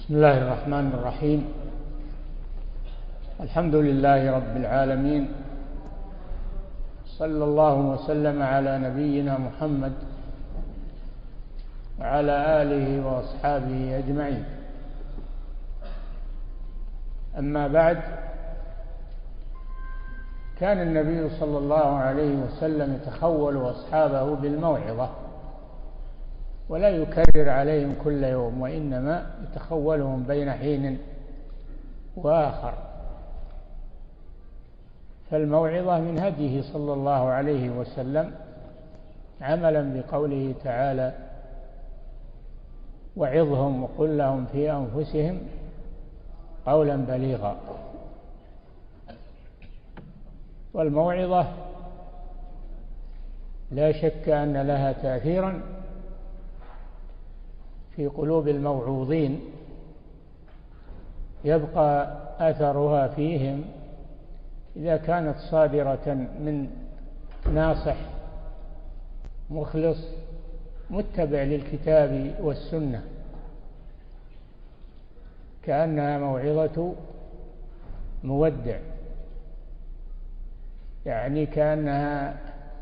بسم الله الرحمن الرحيم. الحمد لله رب العالمين، صلى الله وسلم على نبينا محمد وعلى آله وأصحابه أجمعين. أما بعد، كان النبي صلى الله عليه وسلم يتخول أصحابه بالموعظة ولا يكرر عليهم كل يوم، وإنما يتخولهم بين حين وآخر. فالموعظة من هديه صلى الله عليه وسلم، عملا بقوله تعالى: وعظهم وقل لهم في أنفسهم قولا بليغا. والموعظة لا شك أن لها تأثيرا في قلوب الموعوظين، يبقى أثرها فيهم إذا كانت صادرة من ناصح مخلص متبع للكتاب والسنة، كأنها موعظة مودع، يعني كأنها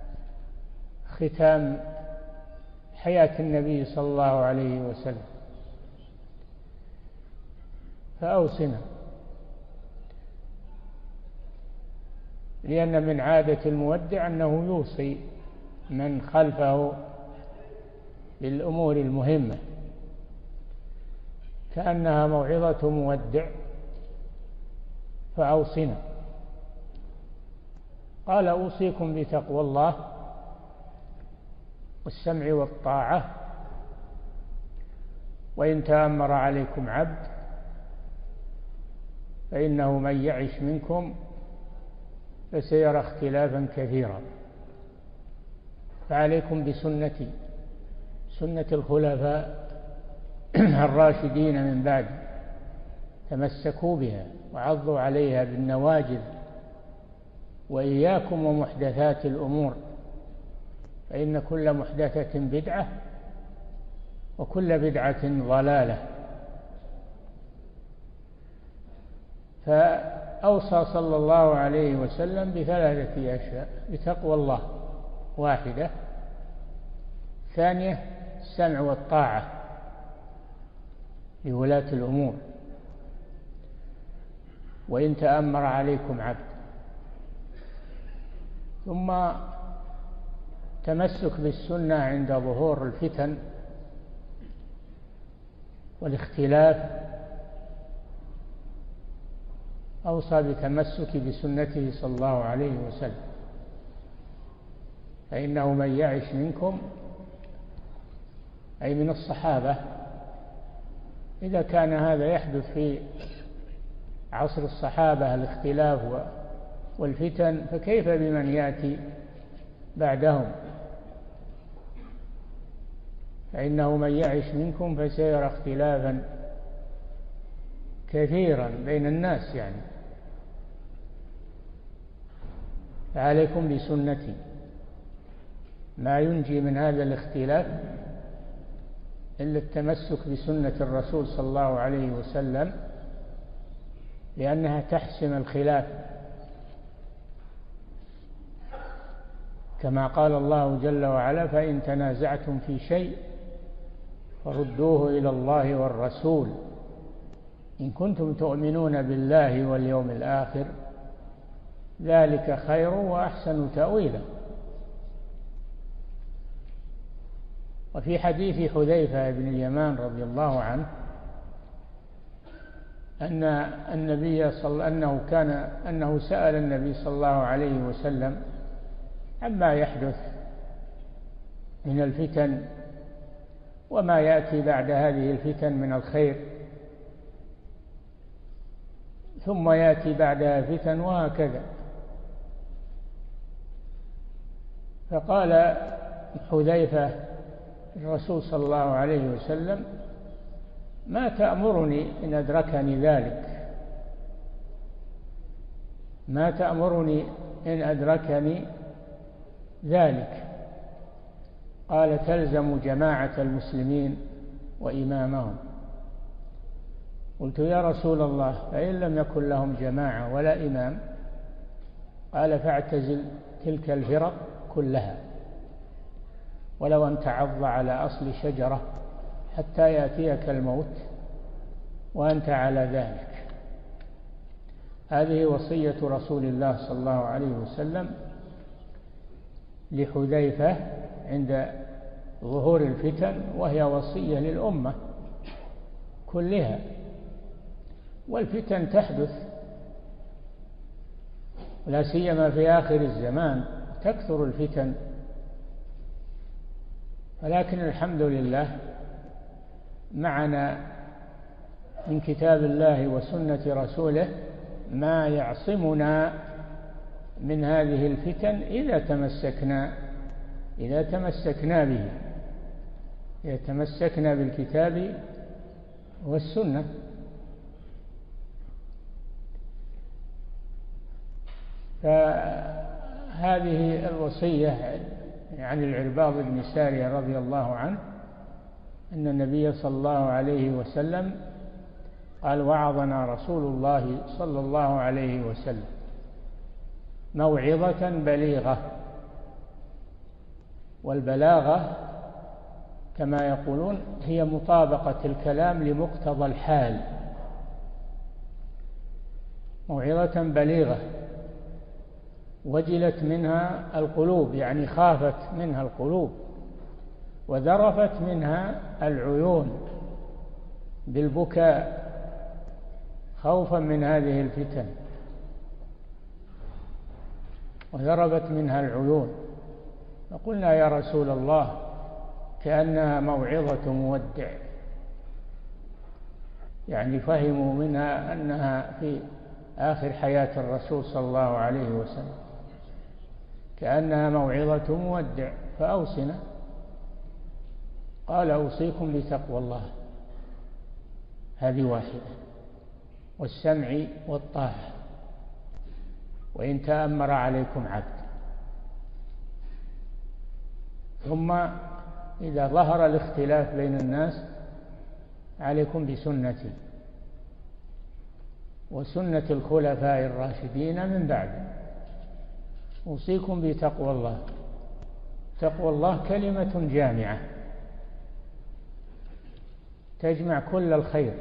ختام حياة النبي صلى الله عليه وسلم. فأوصنا، لأن من عادة المودع أنه يوصي من خلفه بالأمور المهمة، كأنها موعظة مودع. فأوصنا، قال: أوصيكم بتقوى الله والسمع والطاعة، وإن تأمر عليكم عبد فإنه من يعش منكم فسيرى اختلافا كثيرا، فعليكم بسنتي، سنة الخلفاء الراشدين من بعد، تمسكوا بها وعضوا عليها بالنواجذ، وإياكم ومحدثات الأمور، فإن كل محدثة بدعة وكل بدعة ضلالة. فأوصى صلى الله عليه وسلم بثلاثة أشياء: بتقوى الله واحدة، ثانية السمع والطاعة لولاة الأمور، وإن تأمر عليكم عبد، ثم تمسك بالسنة عند ظهور الفتن والاختلاف. أوصى بتمسك بسنته صلى الله عليه وسلم، فإنه من يعش منكم، أي من الصحابة، إذا كان هذا يحدث في عصر الصحابة الاختلاف والفتن، فكيف بمن يأتي بعدهم؟ فإنه من يعش منكم فسيرى اختلافا كثيرا بين الناس، يعني فعليكم بسنتي. ما ينجي من هذا الاختلاف إلا التمسك بسنة الرسول صلى الله عليه وسلم، لأنها تحسم الخلاف، كما قال الله جل وعلا: فإن تنازعتم في شيء فردوه إلى الله والرسول إن كنتم تؤمنون بالله واليوم الآخر، ذلك خير وأحسن تأويلا. وفي حديث حذيفة بن اليمان رضي الله عنه أن النبي أنه سأل النبي صلى الله عليه وسلم عما يحدث من الفتن وما يأتي بعد هذه الفتن من الخير، ثم يأتي بعدها فتن، وهكذا. فقال حذيفة الرسول صلى الله عليه وسلم: ما تأمرني إن أدركني ذلك؟ ما تأمرني إن أدركني ذلك؟ قال: تلزم جماعة المسلمين وإمامهم. قلت يا رسول الله فإن لم يكن لهم جماعة ولا إمام؟ قال فاعتزل تلك الفرق كلها، ولو أن تعض على أصل شجرة حتى يأتيك الموت وأنت على ذلك. هذه وصية رسول الله صلى الله عليه وسلم لحذيفة عند ظهور الفتن، وهي وصية للأمة كلها. والفتن تحدث لا سيما في آخر الزمان، تكثر الفتن، ولكن الحمد لله معنا من كتاب الله وسنة رسوله ما يعصمنا من هذه الفتن إذا تمسكنا بالكتاب والسنة. فهذه الوصية عن العرباض بن سارية رضي الله عنه أن النبي صلى الله عليه وسلم قال وعظنا رسول الله صلى الله عليه وسلم موعظة بليغة. والبلاغة كما يقولون هي مطابقة الكلام لمقتضى الحال. موعظة بليغة وجلت منها القلوب، يعني خافت منها القلوب وذرفت منها العيون بالبكاء خوفا من هذه الفتن، وذرفت منها العيون. فقلنا يا رسول الله كأنها موعظة مودع، يعني فهموا منها أنها في آخر حياة الرسول صلى الله عليه وسلم، كأنها موعظة مودع، فأوصنا. قال أوصيكم بتقوى الله، هذه واحدة، والسمع والطاعة وإن تأمر عليكم عبد. ثم إذا ظهر الاختلاف بين الناس عليكم بسنتي وسنة الخلفاء الراشدين من بعد. أوصيكم بتقوى الله. تقوى الله كلمة جامعة تجمع كل الخير،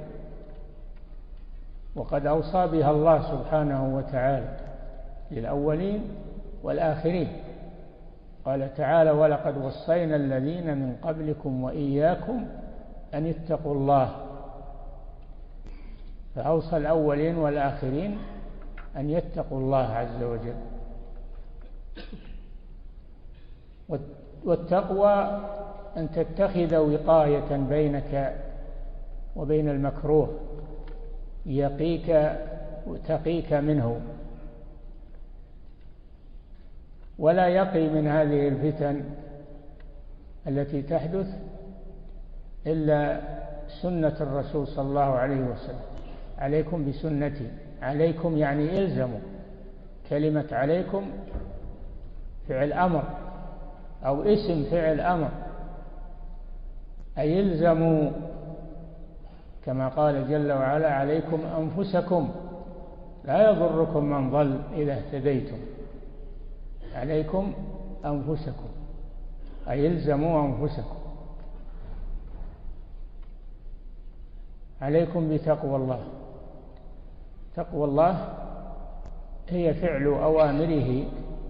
وقد أوصى بها الله سبحانه وتعالى للأولين والآخرين. قال تعالى ولقد وصينا الذين من قبلكم وإياكم أن اتقوا الله. فأوصى الأولين والآخرين أن يتقوا الله عز وجل. والتقوى أن تتخذ وقاية بينك وبين المكروه يقيك وتقيك منه، ولا يقي من هذه الفتن التي تحدث إلا سنة الرسول صلى الله عليه وسلم. عليكم بسنتي. عليكم يعني إلزموا. كلمة عليكم فعل أمر أو اسم فعل أمر، أي إلزموا، كما قال جل وعلا عليكم أنفسكم لا يضركم من ضل إذا اهتديتم. عليكم أنفسكم أي إلزموا أنفسكم. عليكم بتقوى الله. تقوى الله هي فعل أوامره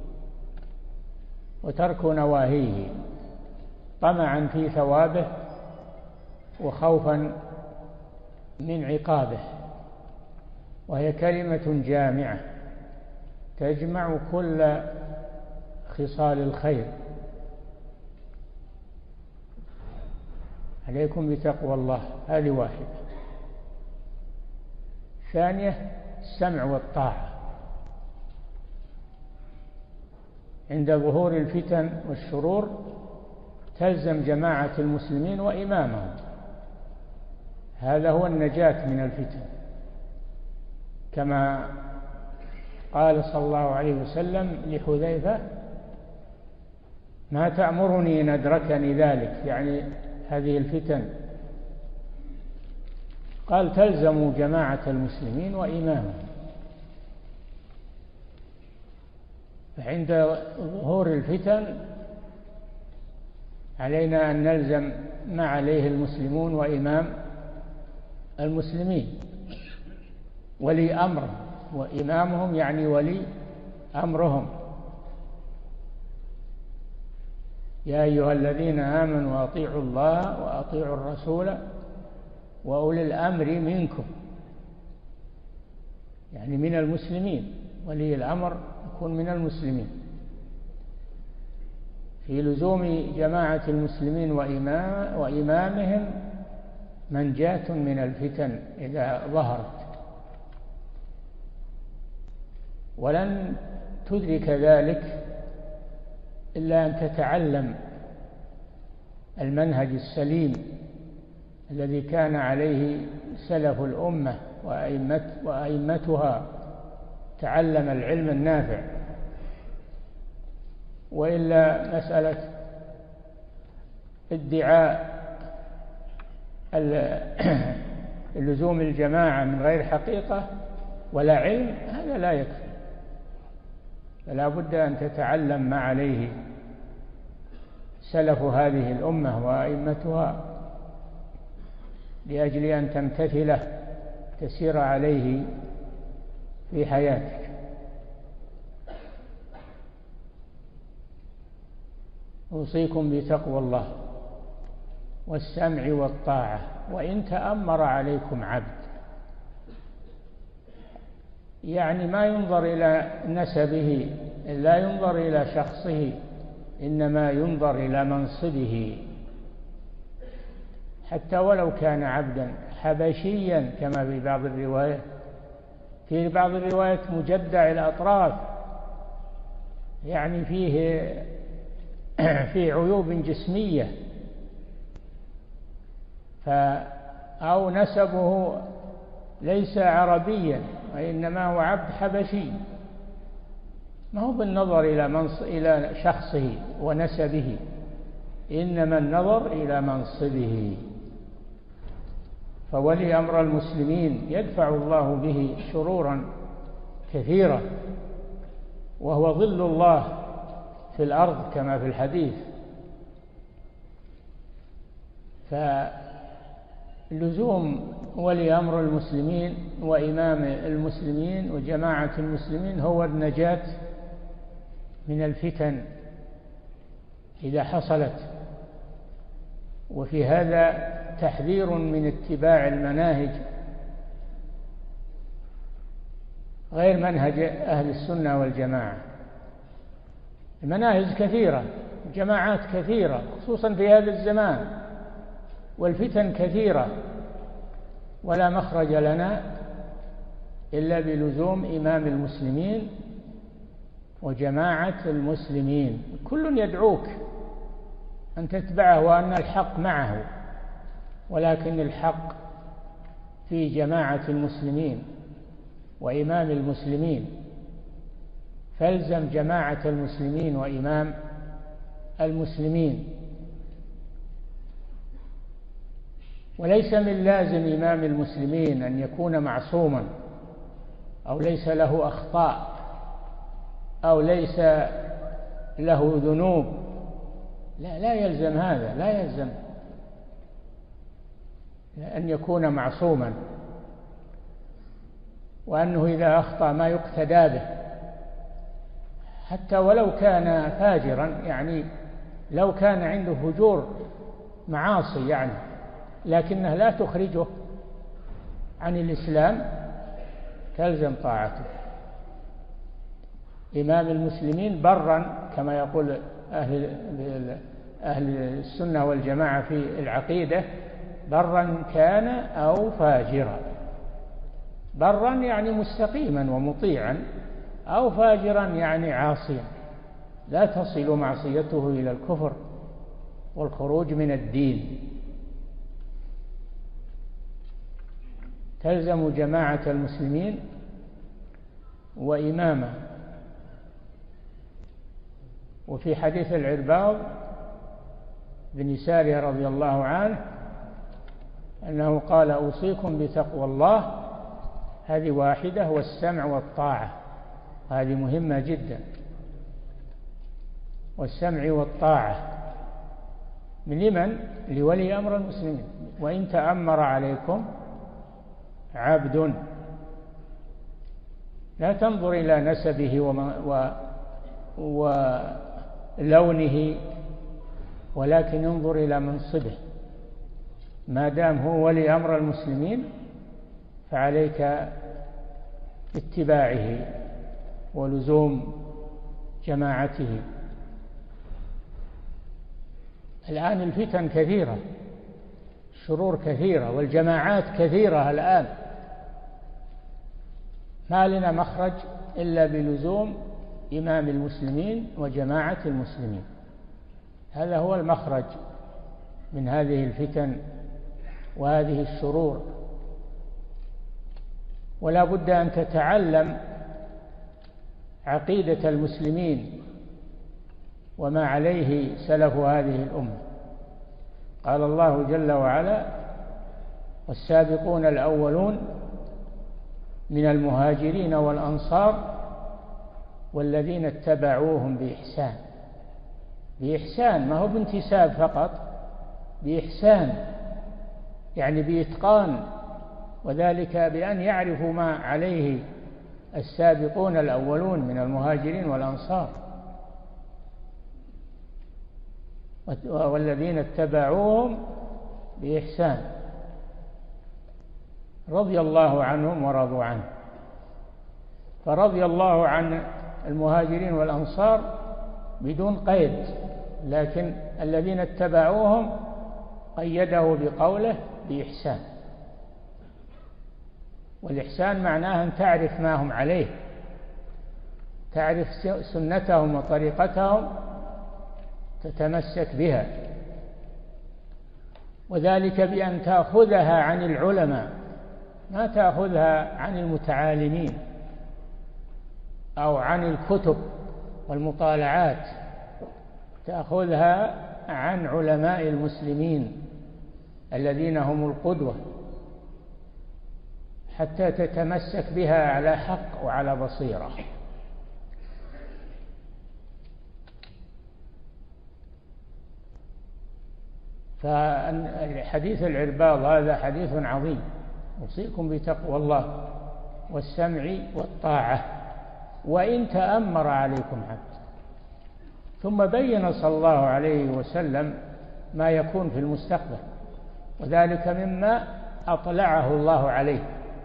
وترك نواهيه طمعا في ثوابه وخوفا من عقابه، وهي كلمة جامعة تجمع كل خصال الخير. عليكم بتقوى الله، هذه واحدة. ثانية السمع والطاعة عند ظهور الفتن والشرور. تلزم جماعة المسلمين وإمامهم، هذا هو النجاة من الفتن، كما قال صلى الله عليه وسلم لحذيفة ما تأمرني إن أدركني ذلك، يعني هذه الفتن. قال تلزم جماعة المسلمين وإمامهم. فعند ظهور الفتن علينا أن نلزم ما عليه المسلمون وإمام المسلمين، ولي أمرهم، وإمامهم يعني ولي أمرهم. يا أيها الذين آمنوا أطيعوا الله وأطيعوا الرسول وأولي الأمر منكم، يعني من المسلمين، ولي الأمر يكون من المسلمين. في لزوم جماعة المسلمين وإمامهم منجاة من الفتن إذا ظهرت، ولن تدرك ذلك إلا أن تتعلم المنهج السليم الذي كان عليه سلف الأمة وأئمتها، تعلم العلم النافع. وإلا مسألة ادعاء لزوم الجماعة من غير حقيقة ولا علم هذا لا يكفي، فلا بد أن تتعلم ما عليه سلف هذه الأمة وأئمتها لأجل أن تمتثله تسير عليه في حياتك. أوصيكم بتقوى الله والسمع والطاعة وإن تأمر عليكم عبد، يعني ما ينظر إلى نسبه، لا ينظر إلى شخصه، إنما ينظر إلى منصبه، حتى ولو كان عبدا حبشيا كما في بعض الروايات. في بعض الروايات مجدع الأطراف، يعني فيه عيوب جسمية، أو نسبه ليس عربيا وإنما هو عبد حبشي، ما هو بالنظر إلى شخصه ونسبه، إنما النظر إلى منصبه. فولي أمر المسلمين يدفع الله به شرورا كثيرة، وهو ظل الله في الأرض كما في الحديث. فلزوم ولي أمر المسلمين وإمام المسلمين وجماعة المسلمين هو النجاة من الفتن إذا حصلت. وفي هذا تحذير من اتباع المناهج غير منهج أهل السنة والجماعة. المناهج كثيرة، جماعات كثيرة، خصوصا في هذا الزمان، والفتن كثيرة، ولا مخرج لنا إلا بلزوم إمام المسلمين وجماعة المسلمين. كل يدعوك أن تتبعه وأن الحق معه، ولكن الحق في جماعة المسلمين وإمام المسلمين، فالزم جماعة المسلمين وإمام المسلمين. وليس من لازم إمام المسلمين أن يكون معصوما أو ليس له أخطاء أو ليس له ذنوب، لا يلزم هذا، لا يلزم أن يكون معصوما، وأنه إذا أخطأ ما يقتدى به، حتى ولو كان فاجرا، يعني لو كان عنده فجور معاصي يعني، لكنها لا تخرجه عن الإسلام، تلزم طاعته. إمام المسلمين برا كما يقول أهل السنة والجماعة في العقيدة، برا كان أو فاجرا. برا يعني مستقيما ومطيعا، أو فاجرا يعني عاصيا، لا تصل معصيته إلى الكفر والخروج من الدين. تلزم جماعة المسلمين وإمامه. وفي حديث العرباض بن سارية رضي الله عنه أنه قال أوصيكم بتقوى الله، هذه واحدة، والسمع والطاعة، هذه مهمة جدا، والسمع والطاعة من لمن؟ لولي أمر المسلمين. وإن تأمر عليكم عبد، لا تنظر إلى نسبه ولونه، ولكن انظر إلى منصبه. ما دام هو ولي أمر المسلمين فعليك اتباعه ولزوم جماعته. الآن الفتن كثيرة، الشرور كثيرة، والجماعات كثيرة الآن، ما لنا مخرج إلا بلزوم إمام المسلمين وجماعة المسلمين. هذا هو المخرج من هذه الفتن وهذه الشرور. ولا بد أن تتعلم عقيدة المسلمين وما عليه سلف هذه الأمة. قال الله جل وعلا: والسابقون الأولون من المهاجرين والأنصار والذين اتبعوهم بإحسان. بإحسان، ما هو بانتساب فقط، بإحسان يعني بإتقان، وذلك بأن يعرفوا ما عليه السابقون الأولون من المهاجرين والأنصار والذين اتبعوهم بإحسان رضي الله عنهم ورضوا عنه. فرضي الله عن المهاجرين والأنصار بدون قيد، لكن الذين اتبعوهم قيده بقوله بإحسان. والإحسان معناه أن تعرف ما هم عليه، تعرف سنتهم وطريقتهم، تتمسك بها، وذلك بأن تأخذها عن العلماء، ما تأخذها عن المتعالمين أو عن الكتب والمطالعات، تأخذها عن علماء المسلمين الذين هم القدوة، حتى تتمسك بها على حق وعلى بصيرة. فحديث العرباض هذا حديث عظيم: أوصيكم بتقوى الله والسمع والطاعة وإن تأمر عليكم عبد. ثم بين صلى الله عليه وسلم ما يكون في المستقبل، وذلك مما أطلعه الله عليه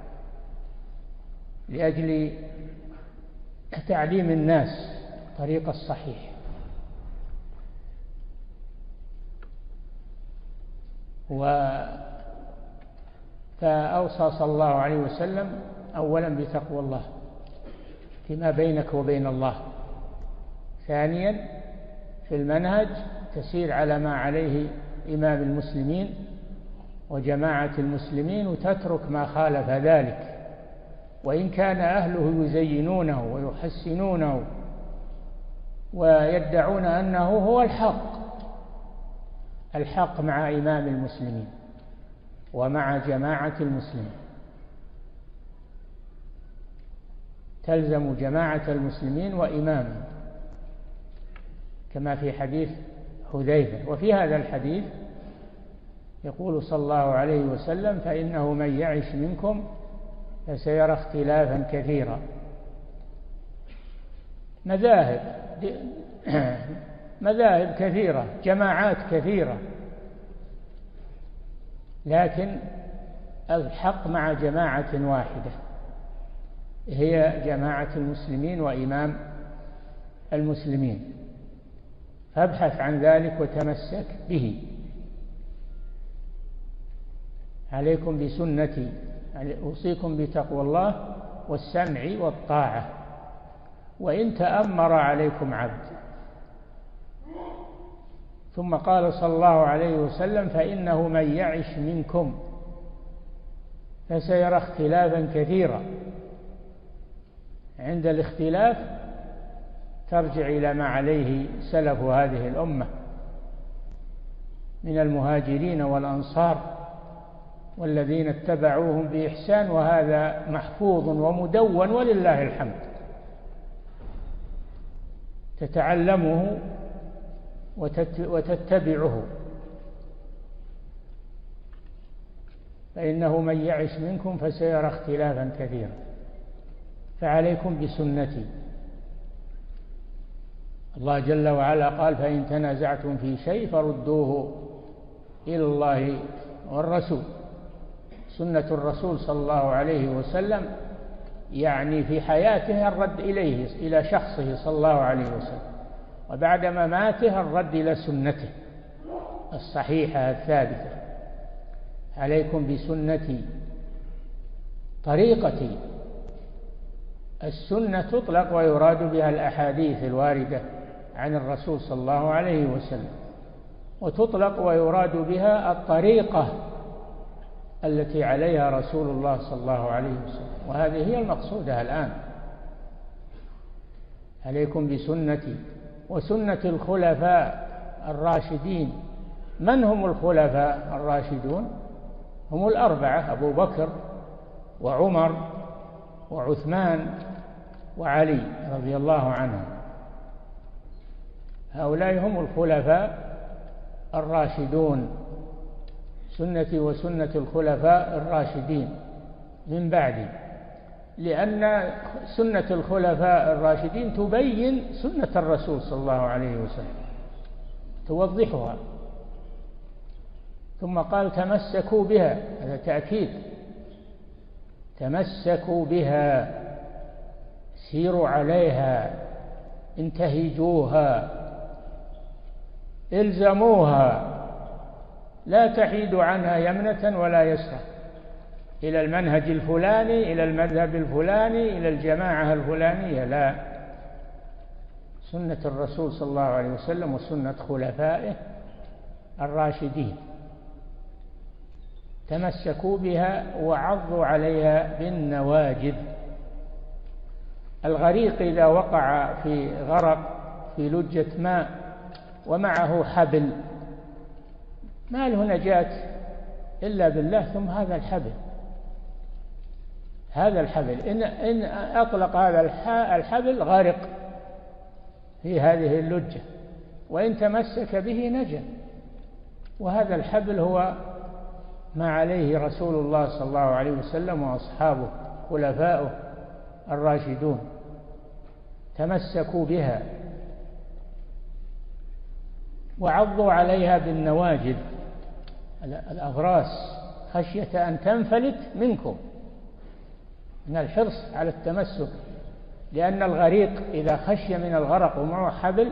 لأجل تعليم الناس الطريق الصحيح. فأوصى صلى الله عليه وسلم أولا بتقوى الله فيما بينك وبين الله، ثانيا في المنهج تسير على ما عليه إمام المسلمين وجماعة المسلمين، وتترك ما خالف ذلك، وإن كان أهله يزينونه ويحسنونه ويدعون أنه هو الحق مع إمام المسلمين ومع جماعة المسلمين. تلزم جماعة المسلمين وإمامهم، كما في حديث حذيفة. وفي هذا الحديث يقول صلى الله عليه وسلم: فإنه من يعش منكم فسيرى اختلافا كثيرا. مذاهب كثيرة، جماعات كثيرة، لكن الحق مع جماعة واحدة هي جماعة المسلمين وإمام المسلمين. فابحث عن ذلك وتمسك به. عليكم بسنتي، أوصيكم بتقوى الله والسمع والطاعة وإن تأمر عليكم عبد. ثم قال صلى الله عليه وسلم: فإنه من يعش منكم فسيرى اختلافا كثيرا. عند الاختلاف ترجع إلى ما عليه سلف هذه الأمة من المهاجرين والأنصار والذين اتبعوهم بإحسان، وهذا محفوظ ومدون ولله الحمد. تتعلمه وتتبعه، فإنه من يعش منكم فسيرى اختلافا كثيرا، فعليكم بسنتي. الله جل وعلا قال: فإن تنازعتم في شيء فردوه إلى الله والرسول. سنة الرسول صلى الله عليه وسلم يعني في حياته الرد إليه، إلى شخصه صلى الله عليه وسلم، وبعد مماته الرد إلى سنته الصحيحة الثابتة. عليكم بسنتي طريقتي. السنة تطلق ويراد بها الأحاديث الواردة عن الرسول صلى الله عليه وسلم، وتطلق ويراد بها الطريقة التي عليها رسول الله صلى الله عليه وسلم، وهذه هي المقصودة الآن. عليكم بسنتي وسنة الخلفاء الراشدين. من هم الخلفاء الراشدون؟ هم الأربعة: أبو بكر وعمر وعثمان وعلي رضي الله عنهم. هؤلاء هم الخلفاء الراشدون. سنتي وسنة الخلفاء الراشدين من بعدي، لأن سنة الخلفاء الراشدين تبين سنة الرسول صلى الله عليه وسلم، توضحها. ثم قال: تمسكوا بها، هذا تأكيد. تمسكوا بها، سيروا عليها، انتهجوها، الزموها، لا تحيدوا عنها يمنة ولا يسرى إلى المنهج الفلاني، إلى المذهب الفلاني، إلى الجماعة الفلانية، لا. سنة الرسول صلى الله عليه وسلم وسنة خلفائه الراشدين. تمسكوا بها وعضوا عليها بالنواجذ. الغريق إذا وقع في غرق في لجة ماء ومعه حبل، ما له نجاة إلا بالله، ثم هذا الحبل إن أطلق هذا الحبل غارق في هذه اللجة، وإن تمسك به نجا. وهذا الحبل هو ما عليه رسول الله صلى الله عليه وسلم وأصحابه خلفاؤه الراشدون. تمسكوا بها وعضوا عليها بالنواجذ، الأغراس، خشية أن تنفلت منكم، من الحرص على التمسك. لأن الغريق إذا خشي من الغرق ومعه حبل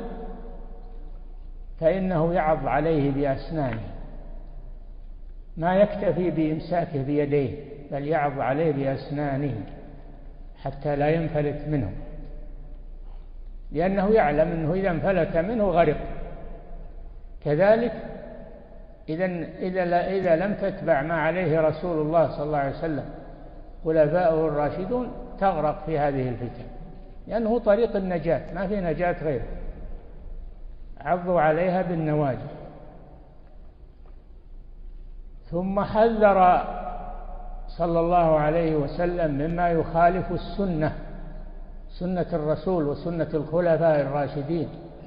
فإنه يعض عليه بأسنانه، ما يكتفي بإمساكه بيديه، بل يعض عليه بأسنانه حتى لا ينفلت منه، لأنه يعلم أنه إذا انفلت منه غرق. كذلك إذا لم تتبع ما عليه رسول الله صلى الله عليه وسلم خلفاؤه الراشدون تغرق في هذه الفتن، لأنه طريق النجاة، ما في نجاة غيره. عضوا عليها بالنواجذ. ثم حذر صلى الله عليه وسلم مما يخالف السنة، سنة الرسول وسنة الخلفاء الراشدين،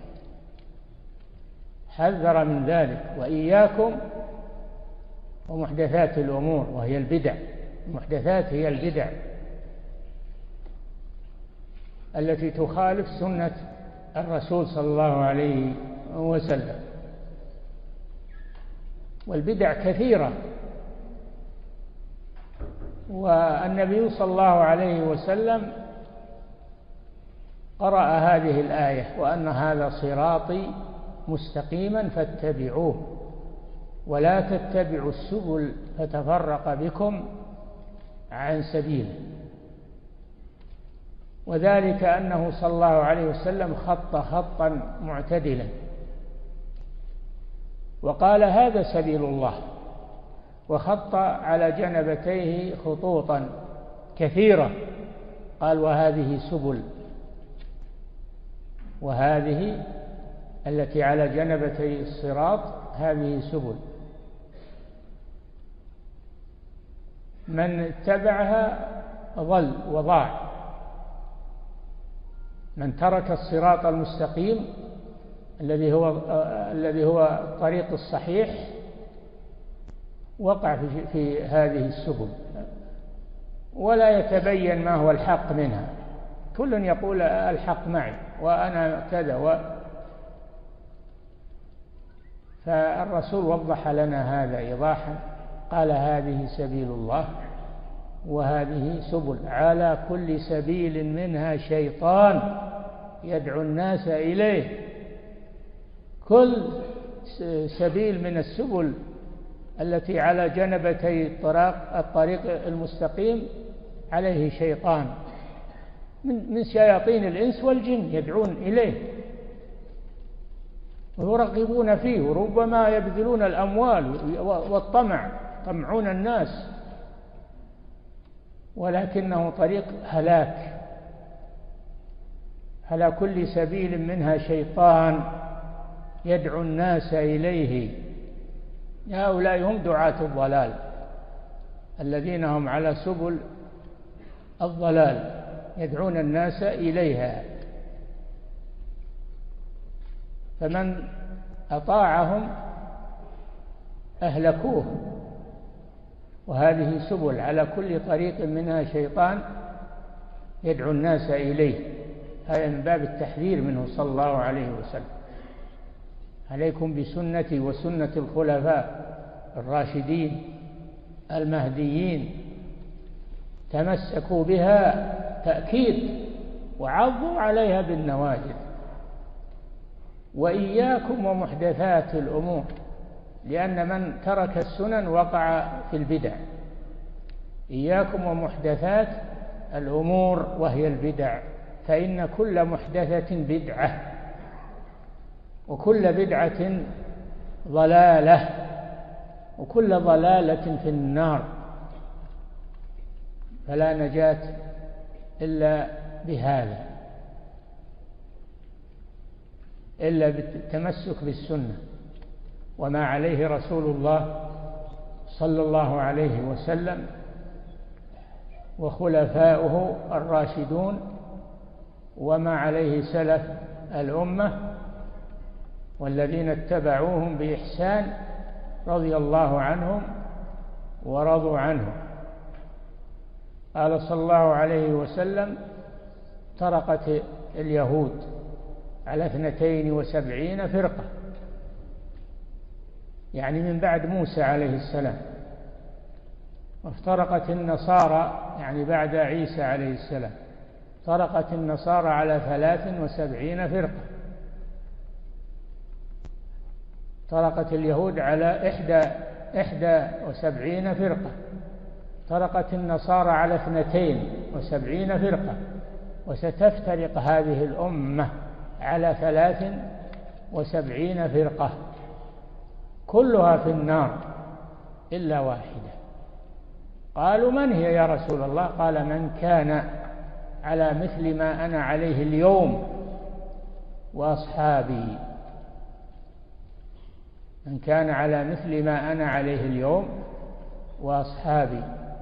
حذر من ذلك: وإياكم ومحدثات الأمور، وهي البدع. المحدثات هي البدع التي تخالف سنة الرسول صلى الله عليه وسلم. والبدع كثيرة، والنبي صلى الله عليه وسلم قرأ هذه الآية: وأن هذا صراطي مستقيما فاتبعوه ولا تتبعوا السبل فتفرق بكم عن سبيله. وذلك أنه صلى الله عليه وسلم خط خطا معتدلا وقال: هذا سبيل الله، وخط على جنبتيه خطوطا كثيرة، قال: وهذه سبل، وهذه التي على جنبتي الصراط هذه سبل. من اتبعها ضل وضاع. من ترك الصراط المستقيم الذي هو الطريق الصحيح وقع في هذه السبل، ولا يتبين ما هو الحق منها. كل يقول الحق معي وأنا كذا فالرسول وضح لنا هذا إيضاحا، قال هذه سبيل الله وهذه سبل، على كل سبيل منها شيطان يدعو الناس إليه. كل سبيل من السبل التي على جنبتي الطريق المستقيم عليه شيطان من شياطين الإنس والجن يدعون إليه ويرغبون فيه، وربما يبذلون الأموال والطمع، يطمعون الناس، ولكنه طريق هلاك. على كل سبيل منها شيطان يدعو الناس إليه. هؤلاء هم دعاة الضلال الذين هم على سبل الضلال يدعون الناس إليها، فمن أطاعهم أهلكوه. وهذه سبل على كل طريق منها شيطان يدعو الناس إليه، هذا من باب التحذير منه صلى الله عليه وسلم. عليكم بسنتي وسنة الخلفاء الراشدين المهديين، تمسكوا بها تأكيد وعضوا عليها بالنواجذ. وإياكم ومحدثات الأمور، لأن من ترك السنن وقع في البدع. إياكم ومحدثات الأمور وهي البدع، فإن كل محدثة بدعة وكل بدعة ضلالة وكل ضلالة في النار، فلا نجاة إلا بهذا، إلا بالتمسك بالسنة وما عليه رسول الله صلى الله عليه وسلم وخلفاؤه الراشدون، وما عليه سلف الأمة والذين اتبعوهم بإحسان رضي الله عنهم ورضوا عنه. قال صلى الله عليه وسلم: افترقت اليهود على 72 فرقة، يعني من بعد موسى عليه السلام، وافترقت النصارى يعني بعد عيسى عليه السلام، افترقت النصارى على 73 فرقة، افترقت اليهود على 71 فرقة، افترقت النصارى على 72 فرقة، وستفترق هذه الأمة على 73 فرقة كلها في النار إلا واحدة. قالوا: من هي يا رسول الله؟ قال: من كان على مثل ما أنا عليه اليوم وأصحابي. من كان على مثل ما أنا عليه اليوم وأصحابي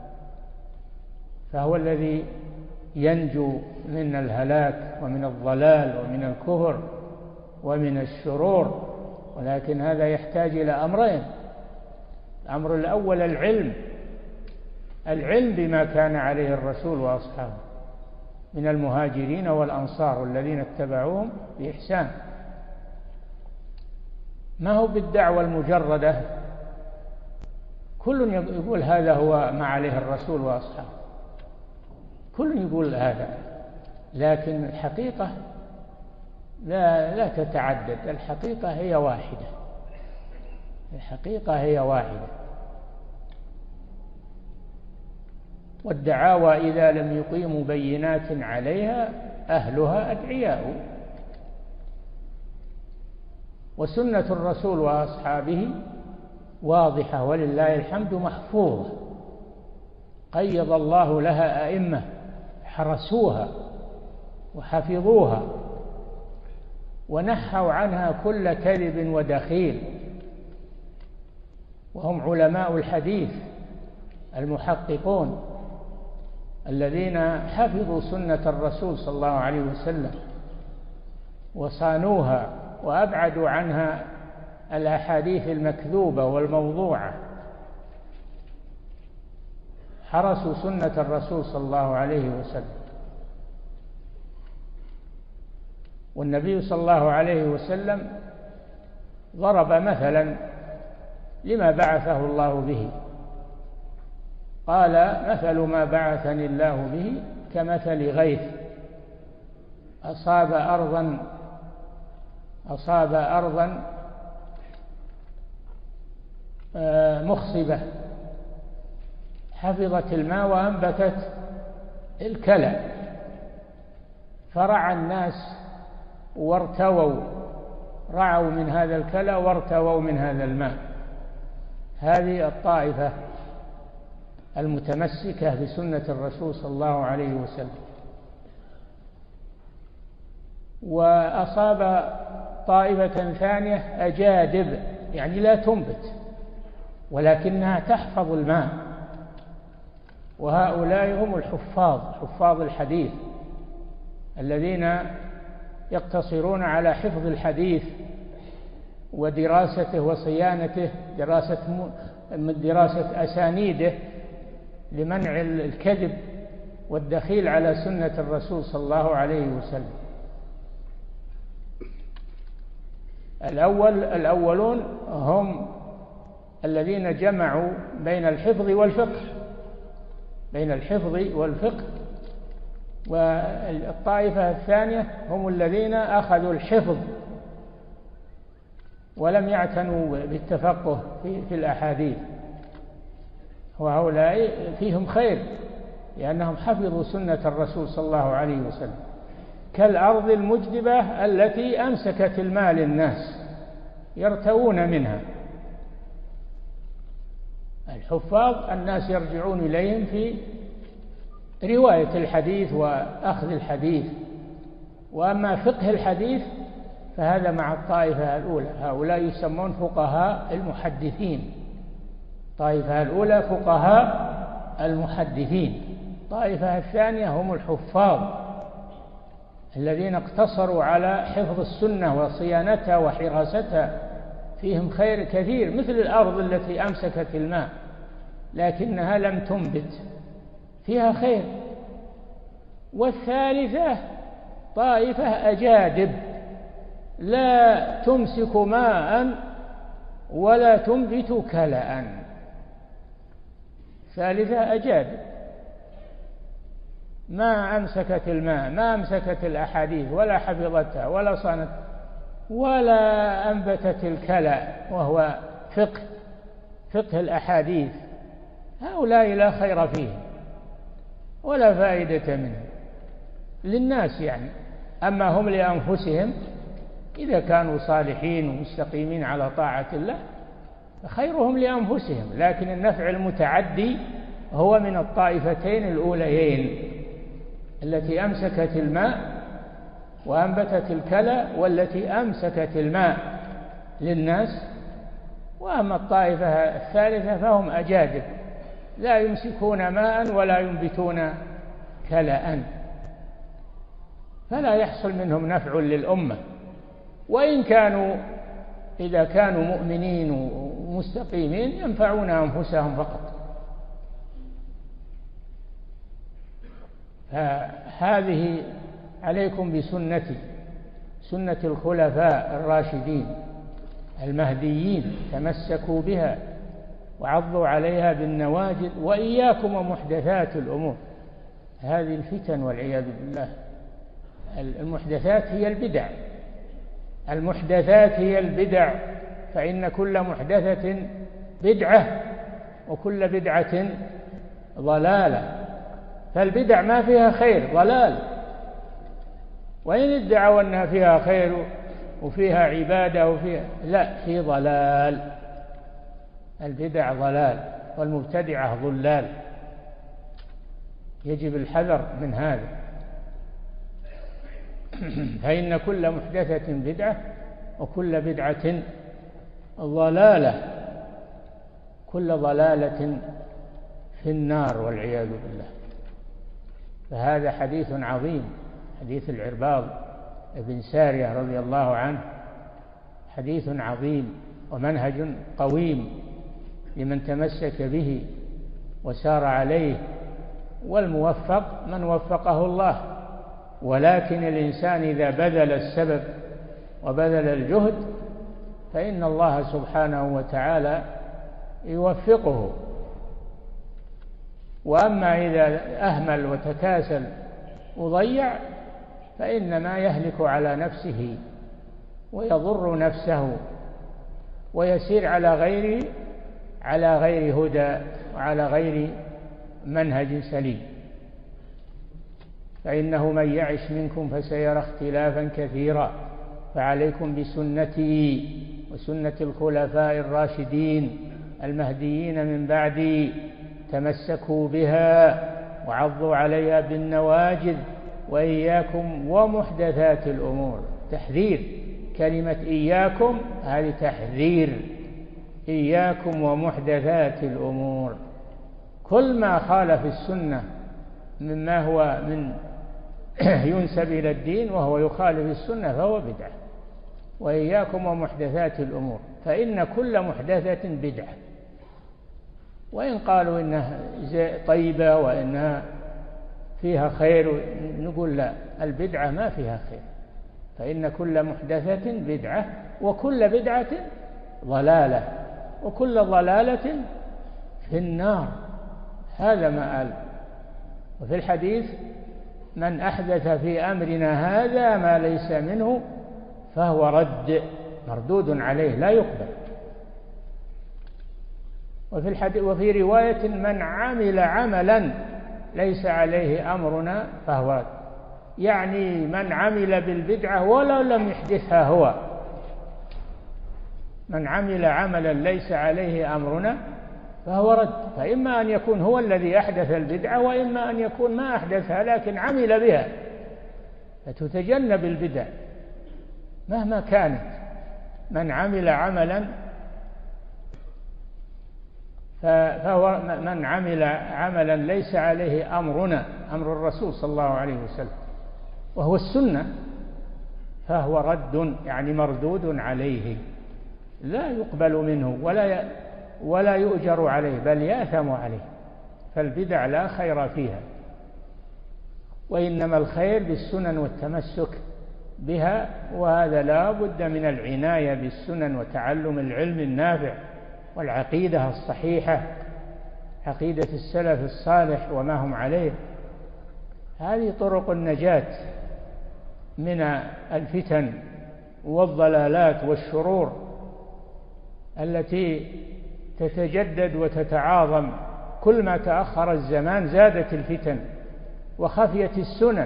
فهو الذي ينجو من الهلاك ومن الضلال ومن الكفر ومن الشرور. ولكن هذا يحتاج إلى أمرين: الأمر الأول العلم بما كان عليه الرسول وأصحابه من المهاجرين والأنصار والذين اتبعوهم بإحسان، ما هو بالدعوة المجردة. كل يقول هذا هو ما عليه الرسول وأصحابه، كل يقول هذا، لكن الحقيقة لا تتعدد، الحقيقة هي واحدة، الحقيقة هي واحدة. والدعاوى إذا لم يقيموا بينات عليها أهلها أدعياء. وسنة الرسول وأصحابه واضحة ولله الحمد محفوظة، قيض الله لها أئمة حرسوها وحفظوها ونحوا عنها كل كذب ودخيل، وهم علماء الحديث المحققون الذين حفظوا سنة الرسول صلى الله عليه وسلم وصانوها وأبعدوا عنها الأحاديث المكذوبة والموضوعة، حرسوا سنة الرسول صلى الله عليه وسلم. والنبي صلى الله عليه وسلم ضرب مثلا لما بعثه الله به، قال: مثل ما بعثني الله به كمثل غيث أصاب أرضا مخصبة حفظت الماء وأنبتت الكلى، فرعى الناس رعوا من هذا الكلى وارتووا من هذا الماء. هذه الطائفة المتمسكة بسنة الرسول صلى الله عليه وسلم. وأصاب طائفة ثانية أجادب، يعني لا تنبت ولكنها تحفظ الماء، وهؤلاء هم حفاظ الحديث الذين يقتصرون على حفظ الحديث ودراسته وصيانته، دراسة أسانيده لمنع الكذب والدخيل على سنة الرسول صلى الله عليه وسلم. الأولون هم الذين جمعوا بين الحفظ والفقه، والطائفة الثانية هم الذين أخذوا الحفظ ولم يعتنوا بالتفقه في الأحاديث، وهؤلاء فيهم خير لأنهم حفظوا سنة الرسول صلى الله عليه وسلم، كالأرض المجدبة التي أمسكت الماء للناس يرتوون منها. الحفاظ الناس يرجعون إليهم في رواية الحديث وأخذ الحديث، وأما فقه الحديث فهذا مع الطائفة الأولى، هؤلاء يسمون فقهاء المحدثين. الطائفة الأولى فقهاء المحدثين، الطائفة الثانية هم الحفاظ الذين اقتصروا على حفظ السنة وصيانتها وحراستها، فيهم خير كثير، مثل الأرض التي أمسكت الماء لكنها لم تنبت، فيها خير. والثالثة طائفة أجادب لا تمسك ماء ولا تنبت كلأ، ثالثة أجادب ما أمسكت الماء، ما أمسكت الأحاديث ولا حفظتها ولا صانت ولا أنبتت الكلأ، وهو فقه الأحاديث. هؤلاء لا خير فيهم ولا فائدة منهم للناس يعني. أما هم لأنفسهم إذا كانوا صالحين ومستقيمين على طاعة الله فخيرهم لأنفسهم، لكن النفع المتعدي هو من الطائفتين الأوليين التي أمسكت الماء وأنبتت الكلى، والتي أمسكت الماء للناس. وأما الطائفة الثالثة فهم أجادب لا يمسكون ماء ولا ينبتون كلأ، فلا يحصل منهم نفع للأمة، وإن كانوا إذا كانوا مؤمنين ومستقيمين ينفعون أنفسهم فقط. فهذه عليكم بسنتي، سنة الخلفاء الراشدين المهديين، تمسكوا بها وعضوا عليها بالنواجذ، وإياكم ومحدثات الأمور، هذه الفتن والعياذ بالله. المحدثات هي البدع، فإن كل محدثة بدعة وكل بدعة ضلالة، فالبدع ما فيها خير ضلال، وإن ادعوا أنها فيها خير وفيها عبادة لا، في ضلال. البدع ضلال والمبتدعة ضلال، يجب الحذر من هذا. فإن كل محدثة بدعة وكل بدعة ضلالة، كل ضلالة في النار والعياذ بالله. فهذا حديث عظيم، حديث العرباض بن سارية رضي الله عنه حديث عظيم ومنهج قويم لمن تمسك به وسار عليه، والموفق من وفقه الله. ولكن الإنسان إذا بذل السبب وبذل الجهد فإن الله سبحانه وتعالى يوفقه. وأما إذا أهمل وتكاسل وضيع فإنما يهلك على نفسه ويضر نفسه ويسير على غير هدى وعلى غير منهج سليم. فإنه من يعش منكم فسيرى اختلافا كثيرا، فعليكم بسنتي وسنة الخلفاء الراشدين المهديين من بعدي، تمسكوا بها وعضوا عليها بالنواجذ، وإياكم ومحدثات الأمور. تحذير، كلمة إياكم هذه تحذير، إياكم ومحدثات الأمور. كل ما خالف السنة مما هو من ينسب إلى الدين وهو يخالف السنة فهو بدعة. وإياكم ومحدثات الأمور، فإن كل محدثة بدعة. وإن قالوا إنها طيبة وإنها فيها خير، نقول لا، البدعة ما فيها خير، فإن كل محدثة بدعة وكل بدعة ضلالة وكل ضلالة في النار. هذا ما قال. وفي الحديث: من أحدث في أمرنا هذا ما ليس منه فهو رد، مردود عليه لا يقبل. وفي رواية: من عمل عملا ليس عليه أمرنا فهو رد، يعني من عمل بالبدعة ولو لم يحدثها هو. من عمل عملا ليس عليه أمرنا فهو رد. فإما أن يكون هو الذي أحدث البدعة، وإما أن يكون ما أحدثها لكن عمل بها، فتتجنب البدع مهما كانت. من عمل عملا فهو من عمل عملا ليس عليه أمرنا، أمر الرسول صلى الله عليه وسلم وهو السنة، فهو رد، يعني مردود عليه، لا يقبل منه ولا يؤجر عليه، بل يأثم عليه. فالبدع لا خير فيها، وإنما الخير بالسنن والتمسك بها. وهذا لا بد من العناية بالسنن وتعلم العلم النافع والعقيدة الصحيحة، عقيدة السلف الصالح وما هم عليه. هذه طرق النجاة من الفتن والضلالات والشرور التي تتجدد وتتعاظم. كل ما تأخر الزمان زادت الفتن وخفيت السنن،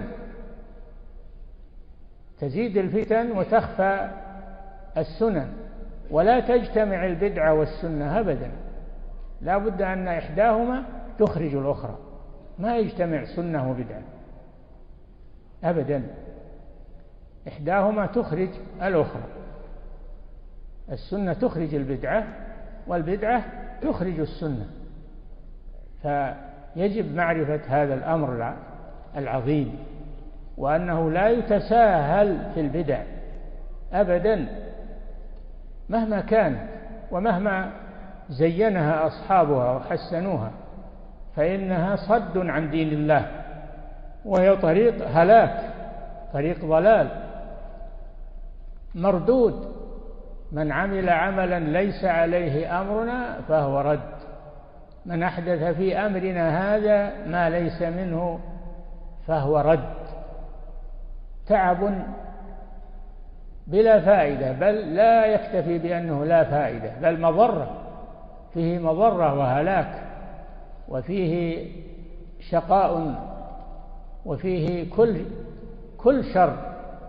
تزيد الفتن وتخفى السنن، ولا تجتمع البدعة والسنة أبدا. لا بد أن إحداهما تخرج الأخرى، ما يجتمع سنة وبدعة أبدا، إحداهما تخرج الأخرى. السنة تخرج البدعة والبدعة تخرج السنة. فيجب معرفة هذا الأمر العظيم، وأنه لا يتساهل في البدع أبدا مهما كانت ومهما زينها أصحابها وحسنوها، فإنها صد عن دين الله، وهي طريق هلاك، طريق ضلال مردود. من عمل عملا ليس عليه أمرنا فهو رد. من أحدث في أمرنا هذا ما ليس منه فهو رد. تعب بلا فائدة، بل لا يكتفي بأنه لا فائدة، بل مضرة، فيه مضرة وهلاك، وفيه شقاء، وفيه كل شر.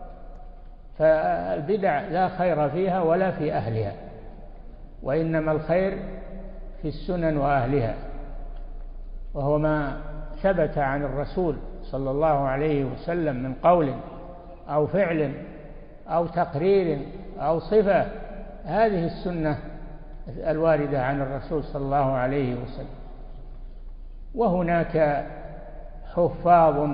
فالبدع لا خير فيها ولا في أهلها، وإنما الخير في السنن وأهلها، وهو ما ثبت عن الرسول صلى الله عليه وسلم من قول أو فعل أو تقرير أو صفة. هذه السنة الواردة عن الرسول صلى الله عليه وسلم. وهناك حفاظ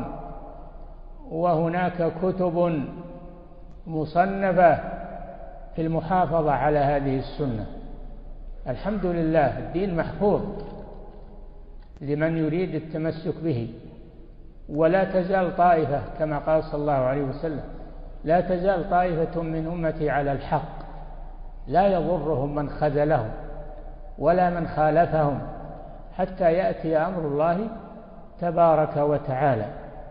وهناك كتب مصنفة في المحافظة على هذه السنة. الحمد لله الدين محفوظ لمن يريد التمسك به. ولا تزال طائفة كما قال صلى الله عليه وسلم: لا تزال طائفة من أمتي على الحق لا يضرهم من خذلهم ولا من خالفهم حتى يأتي أمر الله تبارك وتعالى.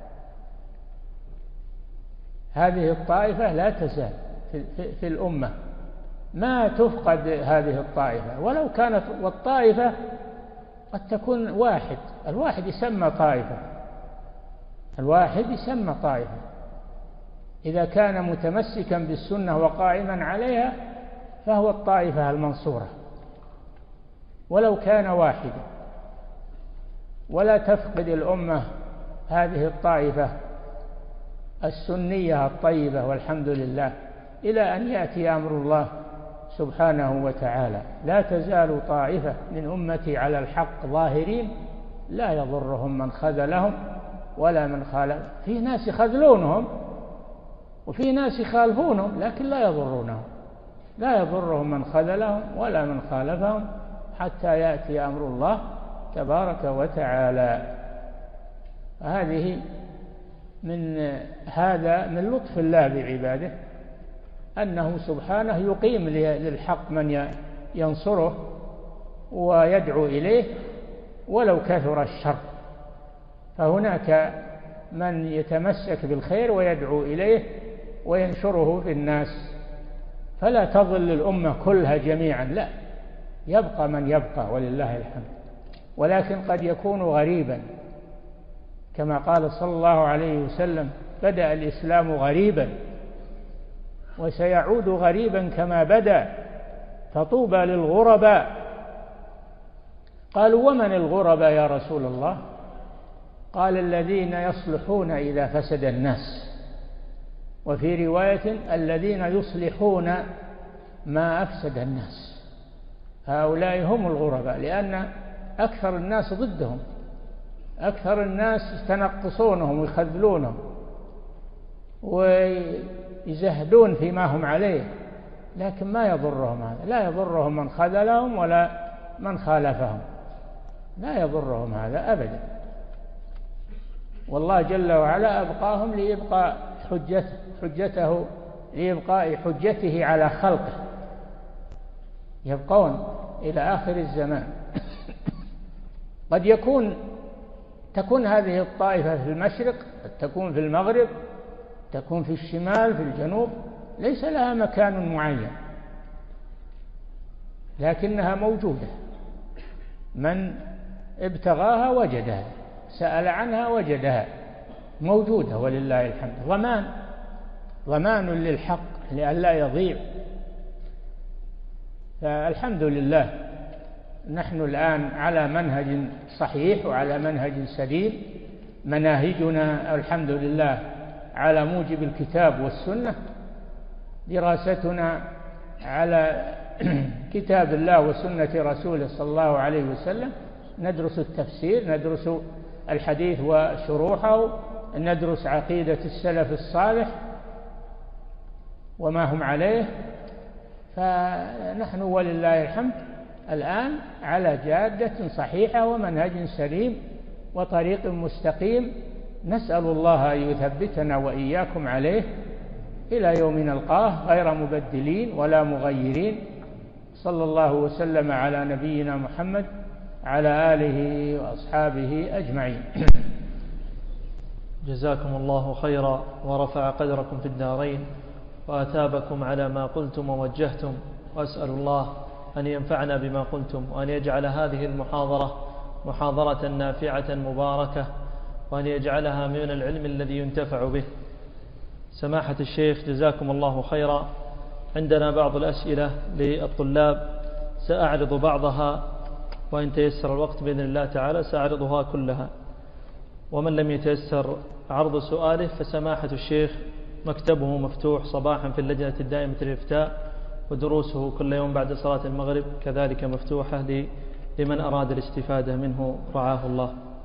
هذه الطائفة لا تزال في الأمة، ما تفقد هذه الطائفة ولو كانت. والطائفة قد تكون واحد، الواحد يسمى طائفة، الواحد يسمى طائفة إذا كان متمسكا بالسنة وقائما عليها فهو الطائفة المنصورة ولو كان واحدا. ولا تفقد الأمة هذه الطائفة السنية الطيبة والحمد لله إلى أن يأتي أمر الله سبحانه وتعالى. لا تزال طائفة من أمتي على الحق ظاهرين لا يضرهم من خذلهم ولا من خالف. في ناس يخذلونهم وفي ناس يخالفونهم لكن لا يضرونهم، لا يضرهم من خذلهم ولا من خالفهم حتى يأتي أمر الله تبارك وتعالى. هذه من لطف الله بعباده أنه سبحانه يقيم للحق من ينصره ويدعو إليه ولو كثر الشر. فهناك من يتمسك بالخير ويدعو إليه وينشره في الناس، فلا تظل الأمة كلها جميعا، لا، يبقى من يبقى ولله الحمد. ولكن قد يكون غريبا كما قال صلى الله عليه وسلم: بدأ الإسلام غريبا وسيعود غريبا كما بدأ فطوبى للغرباء. قالوا: ومن الغرباء يا رسول الله؟ قال: الذين يصلحون إذا فسد الناس، وفي رواية: الذين يصلحون ما أفسد الناس. هؤلاء هم الغرباء، لأن أكثر الناس ضدهم، أكثر الناس يتنقصونهم ويخذلونهم ويزهدون فيما هم عليه، لكن ما يضرهم هذا، لا يضرهم من خذلهم ولا من خالفهم، لا يضرهم هذا أبدا. والله جل وعلا أبقاهم ليبقى حجته، لإبقاء حجته على خلقه، يبقون إلى آخر الزمان. قد تكون هذه الطائفة في المشرق، قد تكون في المغرب، تكون في الشمال، في الجنوب، ليس لها مكان معين، لكنها موجودة. من ابتغاها وجدها، سأل عنها وجدها، موجودة ولله الحمد. ضمان للحق لئلا يضيع. فالحمد لله نحن الآن على منهج صحيح وعلى منهج سليم. مناهجنا الحمد لله على موجب الكتاب والسنة، دراستنا على كتاب الله وسنة رسوله صلى الله عليه وسلم، ندرس التفسير، ندرس الحديث وشروحه، ندرس عقيدة السلف الصالح وما هم عليه. فنحن ولله الحمد الآن على جادة صحيحة ومنهج سليم وطريق مستقيم، نسأل الله أن يثبتنا وإياكم عليه إلى يوم نلقاه غير مبدلين ولا مغيرين. صلى الله وسلم على نبينا محمد على آله وأصحابه أجمعين. جزاكم الله خيرا ورفع قدركم في الدارين وأثابكم على ما قلتم ووجهتم، وأسأل الله أن ينفعنا بما قلتم، وأن يجعل هذه المحاضرة محاضرة نافعة مباركة، وأن يجعلها من العلم الذي ينتفع به. سماحة الشيخ جزاكم الله خيرا، عندنا بعض الأسئلة للطلاب سأعرض بعضها، وإن تيسر الوقت بإذن الله تعالى سأعرضها كلها، ومن لم يتيسر عرض سؤاله فسماحة الشيخ مكتبه مفتوح صباحا في اللجنة الدائمة للإفتاء، ودروسه كل يوم بعد صلاة المغرب كذلك مفتوحة لمن أراد الاستفادة منه رعاه الله.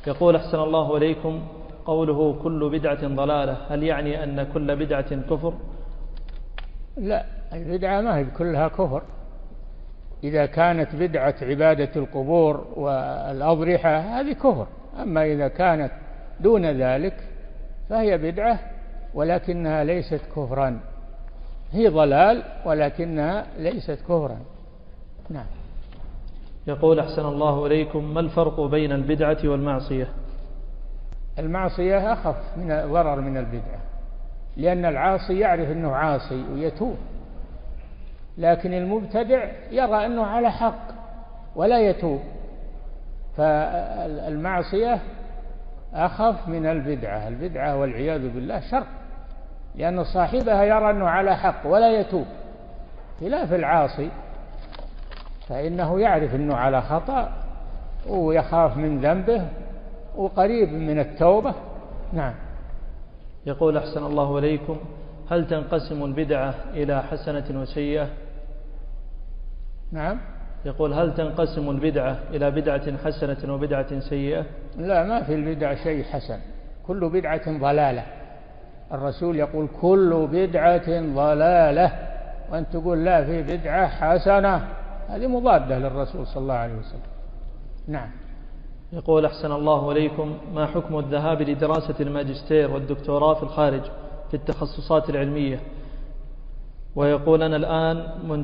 يقول أحسن الله إليكم، قوله كل بدعة ضلالة، هل يعني أن كل بدعة كفر؟ لا، البدعة ما هي كلها كفر. إذا كانت بدعة عبادة القبور والأضرحة هذه كفر، أما إذا كانت دون ذلك فهي بدعة ولكنها ليست كفرا، هي ضلال ولكنها ليست كفرا. نعم. يقول أحسن الله إليكم، ما الفرق بين البدعة والمعصية؟ المعصية أخف من ضرر من البدعة، لأن العاصي يعرف أنه عاصي ويتوب، لكن المبتدع يرى أنه على حق ولا يتوب، فالمعصية أخف من البدعة. البدعة والعياذ بالله شر، لأن صاحبها يرى أنه على حق ولا يتوب، خلاف العاصي فإنه يعرف أنه على خطأ ويخاف من ذنبه وقريب من التوبة. نعم. يقول أحسن الله إليكم، هل تنقسم البدعة إلى حسنة وسيئة؟ نعم. يقول هل تنقسم البدعة إلى بدعة حسنة وبدعة سيئة؟ لا، ما في البدعة شيء حسن، كل بدعة ضلالة. الرسول يقول كل بدعة ضلالة، وأن تقول لا في بدعة حسنة، هذه مضادة للرسول صلى الله عليه وسلم. نعم. يقول أحسن الله إليكم، ما حكم الذهاب لدراسة الماجستير والدكتوراه في الخارج في التخصصات العلمية؟ ويقول أنا الآن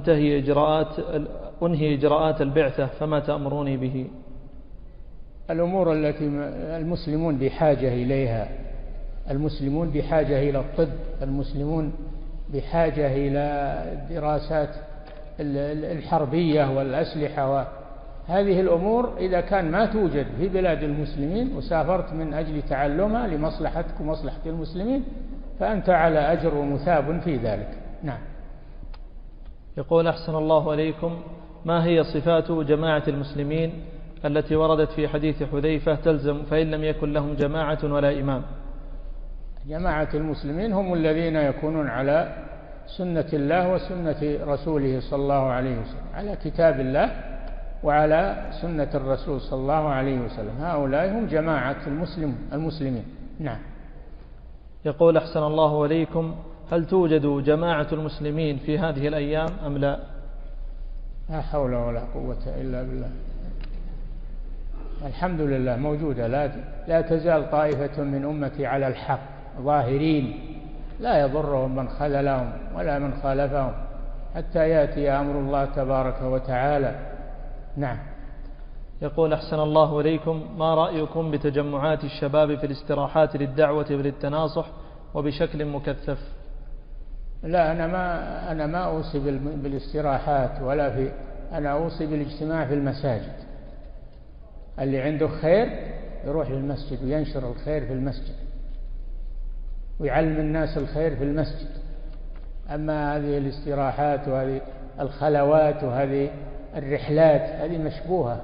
أنهي إجراءات البعثة، فما تأمروني به؟ الأمور التي المسلمون بحاجة إليها، المسلمون بحاجة إلى الطب، المسلمون بحاجة إلى الدراسات الحربية والأسلحة، هذه الأمور إذا كان ما توجد في بلاد المسلمين وسافرت من أجل تعلمها لمصلحتك ومصلحة المسلمين فأنت على أجر ومثاب في ذلك. نعم. يقول أحسن الله إليكم، ما هي صفات جماعة المسلمين التي وردت في حديث حذيفة تلزم فإن لم يكن لهم جماعة ولا إمام؟ جماعة المسلمين هم الذين يكونون على سنة الله وسنة رسوله صلى الله عليه وسلم، على كتاب الله وعلى سنة الرسول صلى الله عليه وسلم، هؤلاء هم جماعة المسلمين. نعم. يقول أحسن الله إليكم، هل توجد جماعة المسلمين في هذه الأيام أم لا؟ لا حول ولا قوة إلا بالله. الحمد لله موجودة، لا تزال طائفة من أمتي على الحق ظاهرين، لا يضرهم من خذلهم ولا من خالفهم حتى يأتي أمر الله تبارك وتعالى. نعم. يقول أحسن الله إليكم، ما رأيكم بتجمعات الشباب في الاستراحات للدعوة وللتناصح وبشكل مكثف؟ لا، أنا ما أوصي بالاستراحات أنا أوصي بالاجتماع في المساجد. اللي عنده خير يروح للمسجد وينشر الخير في المسجد ويعلم الناس الخير في المسجد. أما هذه الاستراحات وهذه الخلوات وهذه الرحلات هذه مشبوهة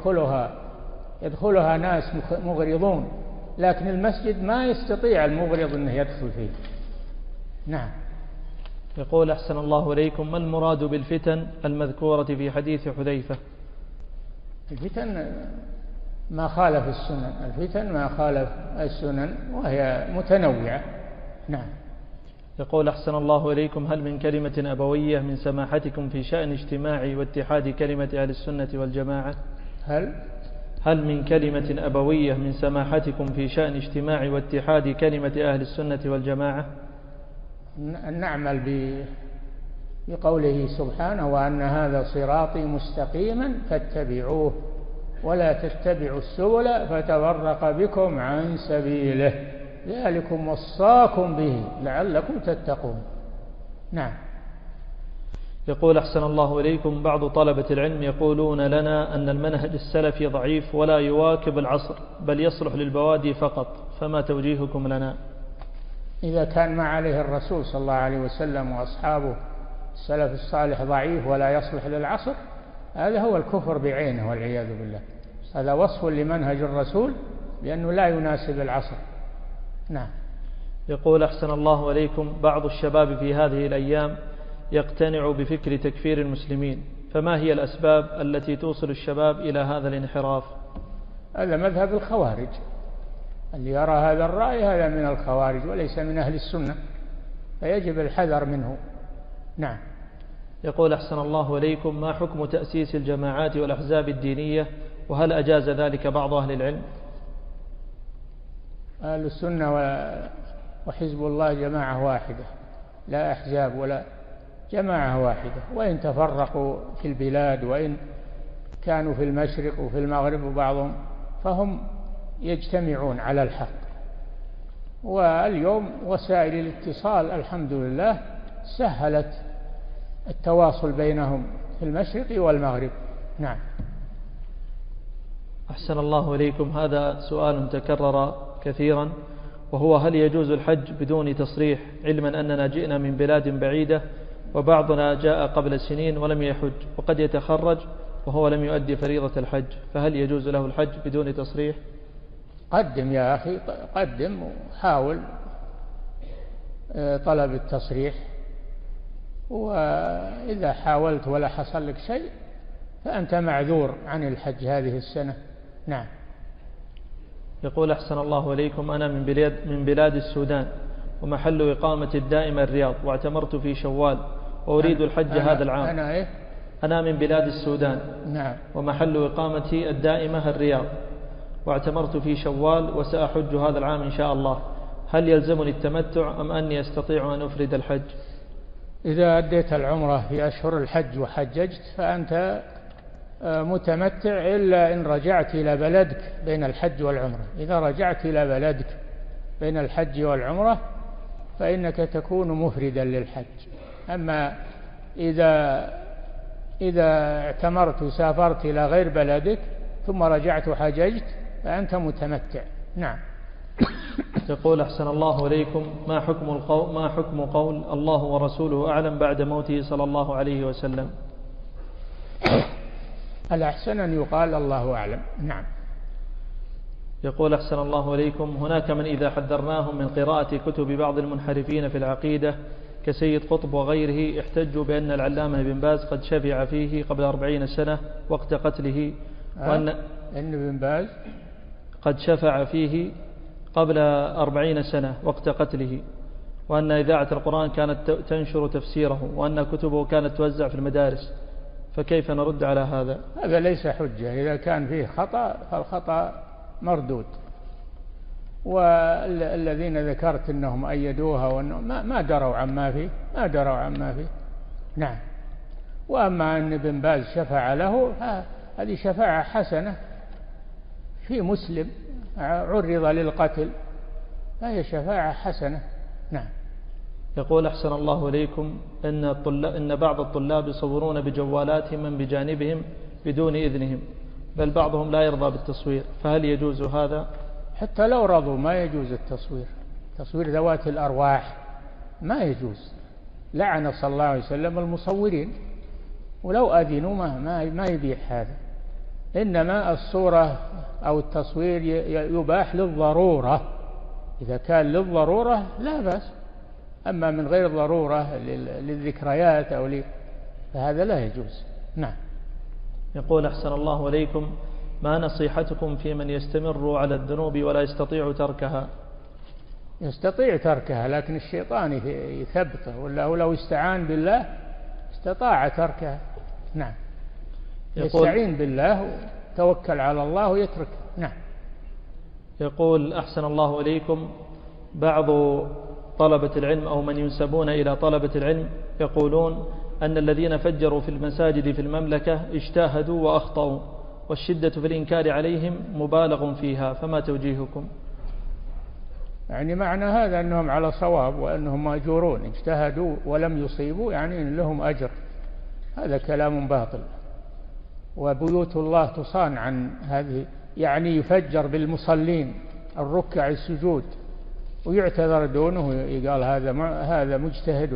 ويدخلها ناس مغرضون، لكن المسجد ما يستطيع المغرض أنه يدخل فيه. نعم. يقول أحسن الله إليكم، ما المراد بالفتن المذكورة في حديث حذيفة؟ الفتن ما خالف السنن، الفتن ما خالف السنن وهي متنوعة. نعم. يقول أحسن الله إليكم، هل من كلمة أبوية من سماحتكم في شأن اجتماع واتحاد كلمة أهل السنة والجماعة؟ هل من كلمة أبوية من سماحتكم في شأن اجتماع واتحاد كلمة أهل السنة والجماعة؟ نعمل بقوله سبحانه وأن هذا صراطي مستقيما فاتبعوه ولا تتبعوا السبل فتفرق بكم عن سبيله ذلكم وصاكم به لعلكم تتقون. نعم. يقول أحسن الله إليكم، بعض طلبة العلم يقولون لنا أن المنهج السلفي ضعيف ولا يواكب العصر بل يصلح للبوادي فقط، فما توجيهكم لنا؟ إذا كان ما عليه الرسول صلى الله عليه وسلم وأصحابه السلف الصالح ضعيف ولا يصلح للعصر، هذا هو الكفر بعينه والعياذ بالله، هذا وصف لمنهج الرسول لأنه لا يناسب العصر. نعم. يقول أحسن الله إليكم، بعض الشباب في هذه الأيام يقتنع بفكر تكفير المسلمين، فما هي الأسباب التي توصل الشباب إلى هذا الانحراف؟ هذا مذهب الخوارج، اللي يرى هذا الرأي هذا من الخوارج وليس من أهل السنة، فيجب الحذر منه. نعم. يقول أحسن الله إليكم: ما حكم تأسيس الجماعات والأحزاب الدينية، وهل أجاز ذلك بعض أهل العلم؟ أهل السنة وحزب الله جماعة واحدة، لا أحزاب ولا، جماعة واحدة، وإن تفرقوا في البلاد وإن كانوا في المشرق وفي المغرب وبعضهم، فهم يجتمعون على الحق. واليوم وسائل الاتصال الحمد لله سهلت التواصل بينهم في المشرق والمغرب. نعم. أحسن الله إليكم، هذا سؤال تكرر كثيرا، وهو: هل يجوز الحج بدون تصريح، علما أننا جئنا من بلاد بعيدة وبعضنا جاء قبل سنين ولم يحج وقد يتخرج وهو لم يؤدي فريضة الحج، فهل يجوز له الحج بدون تصريح؟ قدم يا أخي، قدم وحاول طلب التصريح، وإذا حاولت ولا حصل لك شيء فأنت معذور عن الحج هذه السنة. نعم. يقول أحسن الله إليكم: أنا من بلاد السودان، ومحل إقامة الدائمة الرياض، واعتمرت في شوال وأريد الحج هذا العام. أنا من بلاد السودان. نعم. ومحل إقامتي الدائمة الرياض، واعتمرت في شوال وسأحج هذا العام إن شاء الله، هل يلزمني التمتع أم أني أستطيع أن أفرد الحج؟ إذا أديت العمرة في أشهر الحج وحججت فأنت متمتع، إلا إن رجعت إلى بلدك بين الحج والعمرة. إذا رجعت إلى بلدك بين الحج والعمرة فإنك تكون مفردا للحج. أما إذا اعتمرت وسافرت إلى غير بلدك ثم رجعت وحججت فأنت متمتع. نعم. يقول أحسن الله إليكم: ما حكم قول الله ورسوله أعلم بعد موته صلى الله عليه وسلم؟ الأحسن أن يقال الله أعلم. نعم. يقول أحسن الله إليكم: هناك من إذا حذرناهم من قراءة كتب بعض المنحرفين في العقيدة كسيد قطب وغيره احتجوا بأن العلامة بن باز قد شفع فيه قبل 40 سنة وقت قتله، وأن بن باز قد شفع فيه قبل 40 سنة وقت قتله، وأن إذاعة القرآن كانت تنشر تفسيره، وأن كتبه كانت توزع في المدارس، فكيف نرد على هذا؟ هذا ليس حجة، إذا كان فيه خطأ فالخطأ مردود. والذين ذكرت أنهم أيدوها وأنهم ما دروا عما فيه. نعم. وأما أن ابن باز شفع له هذه شفاعة حسنة في مسلم عرض للقتل، فهي شفاعة حسنة. نعم. يقول أحسن الله إليكم: إن بعض الطلاب يصورون بجوالاتهم من بجانبهم بدون إذنهم، بل بعضهم لا يرضى بالتصوير، فهل يجوز هذا؟ حتى لو رضوا ما يجوز تصوير ذوات الأرواح ما يجوز. لعن صلى الله عليه وسلم المصورين، ولو أذنوا ما يبيح هذا. إنما الصورة أو التصوير يباح للضرورة، إذا كان للضرورة لا بأس، أما من غير ضرورة للذكريات فهذا لا يجوز. نعم. يقول أحسن الله إليكم: ما نصيحتكم في من يستمر على الذنوب ولا يستطيع تركها؟ يستطيع تركها لكن الشيطان يثبته، ولا لو استعان بالله استطاع تركها. نعم. يستعين بالله وتوكل على الله ويترك. نعم. يقول أحسن الله إليكم: بعض طلبة العلم أو من ينسبون إلى طلبة العلم يقولون أن الذين فجروا في المساجد في المملكة اجتاهدوا وأخطأوا، والشدة في الإنكار عليهم مبالغ فيها، فما توجيهكم؟ يعني معنى هذا أنهم على صواب وأنهم مأجورون، اجتهدوا ولم يصيبوا يعني إن لهم أجر، هذا كلام باطل. وبيوت الله تصان عن هذه، يعني يفجر بالمصلين الركع السجود ويعتذر دونه، يقال هذا مجتهد،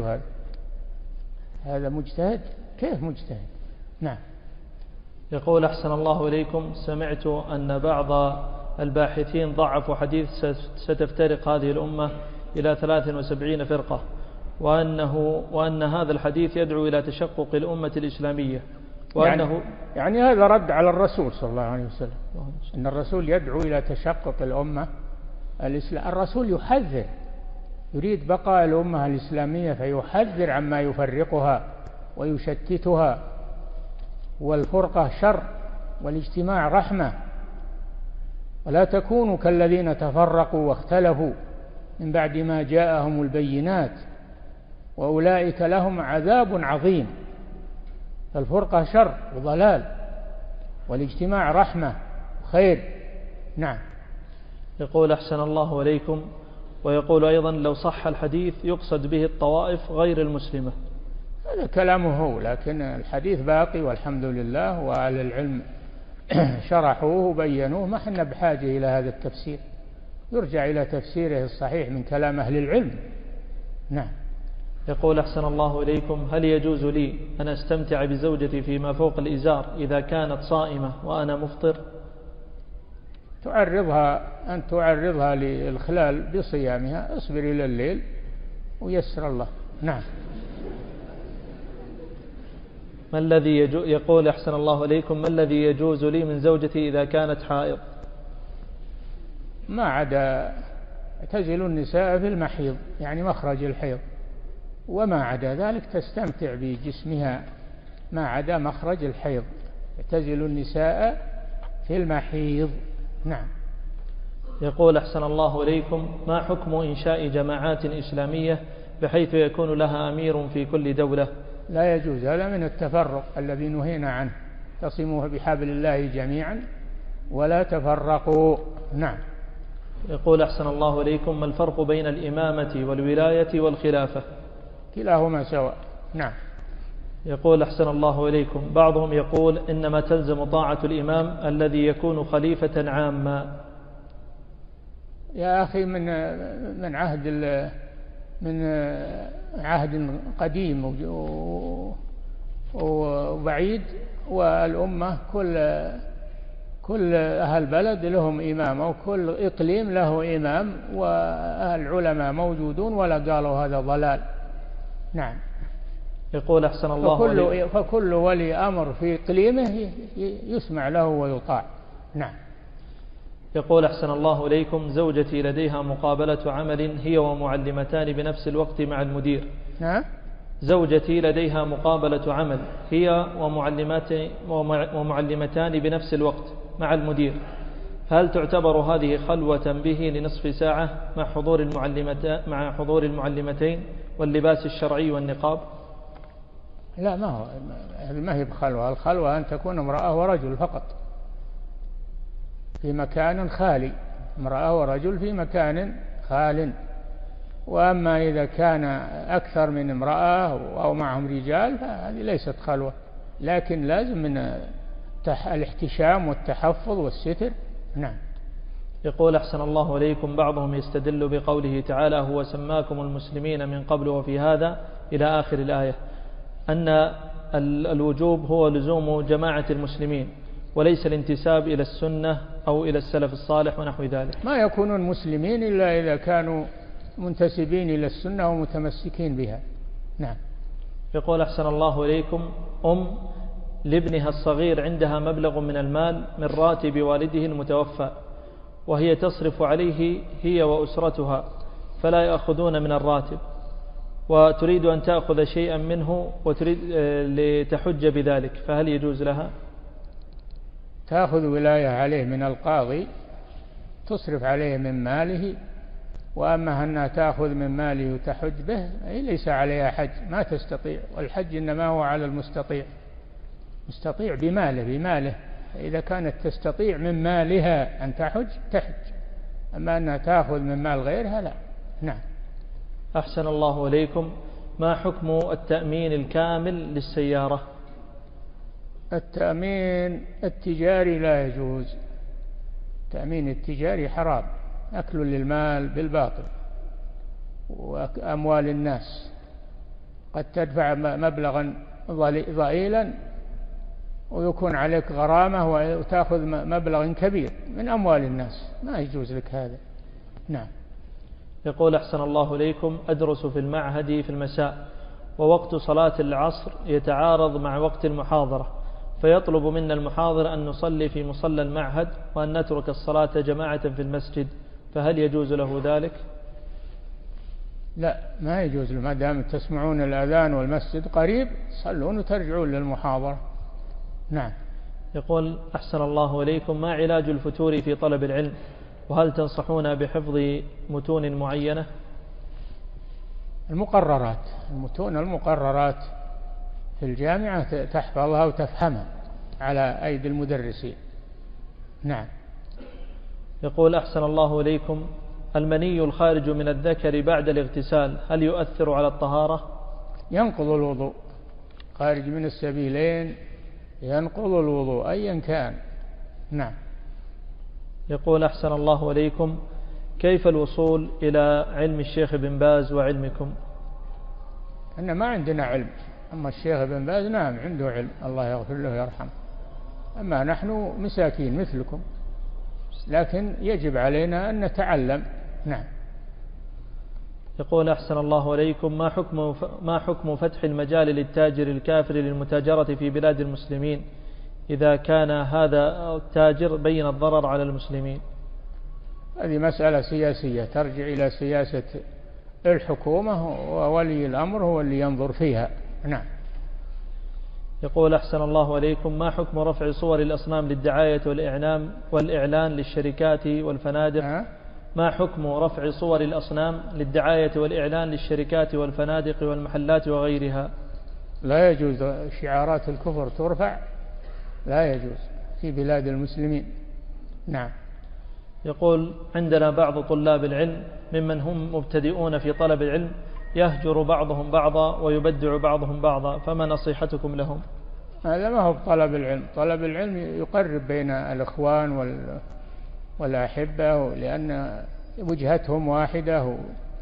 وهذا مجتهد، كيف مجتهد؟ نعم. يقول أحسن الله إليكم: سمعت أن بعض الباحثين ضعفوا حديث ستفترق هذه الأمة إلى 73 فرقة، وأن هذا الحديث يدعو إلى تشقق الأمة الإسلامية، وأنه يعني هذا رد على الرسول صلى الله عليه وسلم، أن الرسول يدعو إلى تشقق الأمة الإسلام. الرسول يحذر، يريد بقاء الأمة الإسلامية، فيحذر عما يفرقها ويشتتها، والفرقة شر والاجتماع رحمة، ولا تكونوا كالذين تفرقوا واختلفوا من بعد ما جاءهم البينات وأولئك لهم عذاب عظيم. فالفرقة شر وضلال، والاجتماع رحمة وخير. نعم. يقول أحسن الله إليكم، ويقول أيضا لو صح الحديث يقصد به الطوائف غير المسلمة. هذا كلامه هو، لكن الحديث باقي والحمد لله، وأهل العلم شرحوه وبينوه، ما حنا بحاجة إلى هذا التفسير، يرجع إلى تفسيره الصحيح من كلام أهل العلم. نعم. يقول أحسن الله إليكم، هل يجوز لي أن أستمتع بزوجتي فيما فوق الإزار إذا كانت صائمة وأنا مفطر؟ أن تعرضها للخلال بصيامها، اصبر إلى الليل ويسر الله. نعم. ما الذي يقول أحسن الله إليكم، ما الذي يجوز لي من زوجتي إذا كانت حائض؟ ما عدا اعتزلوا النساء في المحيض، يعني مخرج الحيض، وما عدا ذلك تستمتع بجسمها ما عدا مخرج الحيض. اعتزلوا النساء في المحيض. نعم. يقول أحسن الله إليكم، ما حكم إنشاء جماعات إسلامية بحيث يكون لها أمير في كل دولة؟ لا يجوز، هذا من التفرق الذي نهينا عنه. اعتصموا بحبل الله جميعا ولا تفرقوا. نعم. يقول أحسن الله إليكم، ما الفرق بين الإمامة والولاية والخلافة؟ كلاهما سواء. نعم. يقول أحسن الله إليكم، بعضهم يقول إنما تلزم طاعة الإمام الذي يكون خليفة عاما. يا أخي من عهد قديم وبعيد، والأمة كل أهل بلد لهم إمام، وكل إقليم له إمام، وأهل العلماء موجودون ولا قالوا هذا ضلال. نعم. يقول أحسن الله فكل ولي أمر في إقليمه يسمع له ويطاع. نعم. يقول أحسن الله إليكم، زوجتي لديها مقابلة عمل هي ومعلمتان بنفس الوقت مع المدير. نعم. زوجتي لديها مقابلة عمل هي ومعلمتان بنفس الوقت مع المدير، هل تعتبر هذه خلوة به لنصف ساعة مع حضور المعلمتين واللباس الشرعي والنقاب؟ لا، ما هي بخلوة. الخلوة أن تكون امرأة ورجل فقط في مكان خالي، امرأة ورجل في مكان خال. وأما إذا كان أكثر من امرأة أو معهم رجال فهذه ليست خلوة، لكن لازم من الاحتشام والتحفظ والستر. نعم. يقول أحسن الله إليكم، بعضهم يستدل بقوله تعالى هو سماكم المسلمين من قبل وفي هذا إلى آخر الآية، أن الوجوب هو لزوم جماعة المسلمين وليس الانتساب إلى السنة أو إلى السلف الصالح ونحو ذلك. ما يكونون مسلمين إلا إذا كانوا منتسبين إلى السنة ومتمسكين بها. نعم. يقول أحسن الله إليكم، لابنها الصغير عندها مبلغ من المال من راتب والده المتوفى، وهي تصرف عليه هي وأسرتها فلا يأخذون من الراتب، وتريد أن تأخذ شيئا منه وتريد لتحج بذلك، فهل يجوز لها؟ تأخذ ولاية عليه من القاضي، تصرف عليه من ماله. وأما أنها تأخذ من ماله وتحج به ليس عليها حج، ما تستطيع، والحج إنما هو على المستطيع، مستطيع بماله. إذا كانت تستطيع من مالها أن تحج، أما أنها تأخذ من مال غيرها لا. نعم. أحسن الله إليكم، ما حكم التأمين الكامل للسيارة؟ التأمين التجاري لا يجوز، التأمين التجاري حرام، أكل للمال بالباطل وأموال الناس. قد تدفع مبلغا ضئيلا ويكون عليك غرامة وتأخذ مبلغ كبير من أموال الناس، ما يجوز لك هذا. نعم. يقول أحسن الله إليكم، أدرس في المعهد في المساء، ووقت صلاة العصر يتعارض مع وقت المحاضرة، فيطلب منا المحاضر أن نصلي في مصلى المعهد وأن نترك الصلاة جماعة في المسجد، فهل يجوز له ذلك؟ لا، ما يجوز له، ما دام تسمعون الأذان والمسجد قريب صلون وترجعون للمحاضرة. نعم. يقول أحسن الله إليكم، ما علاج الفتور في طلب العلم؟ وهل تنصحون بحفظ متون معينة؟ المتون المقررات في الجامعة تحفظها وتفهمها على أيدي المدرسين. نعم. يقول أحسن الله إليكم، المني الخارج من الذكر بعد الاغتسال هل يؤثر على الطهارة؟ ينقض الوضوء، خارج من السبيلين ينقض الوضوء أيا كان. نعم. يقول أحسن الله إليكم، كيف الوصول إلى علم الشيخ بن باز وعلمكم؟ أن ما عندنا علم، أما الشيخ بن باز نعم عنده علم، الله يغفر له ويرحمه، أما نحن مساكين مثلكم، لكن يجب علينا أن نتعلم. نعم. يقول أحسن الله إليكم، ما حكم فتح المجال للتاجر الكافر للمتاجرة في بلاد المسلمين إذا كان هذا التاجر بين الضرر على المسلمين؟ هذه مسألة سياسية ترجع إلى سياسة الحكومة، وولي الأمر هو اللي ينظر فيها. نعم. يقول أحسن الله إليكم، ما حكم رفع صور الأصنام للدعاية والإعلان للشركات والفنادق؟ ما حكم رفع صور الأصنام للدعاية والإعلان للشركات والفنادق والمحلات وغيرها؟ لا يجوز، شعارات الكفر ترفع، لا يجوز في بلاد المسلمين. نعم. يقول عندنا بعض طلاب العلم ممن هم مبتدئون في طلب العلم يهجر بعضهم بعضا ويبدع بعضهم بعضا، فما نصيحتكم لهم؟ هذا ما هو طلب العلم، طلب العلم يقرب بين الإخوان والأحبة، لأن وجهتهم واحدة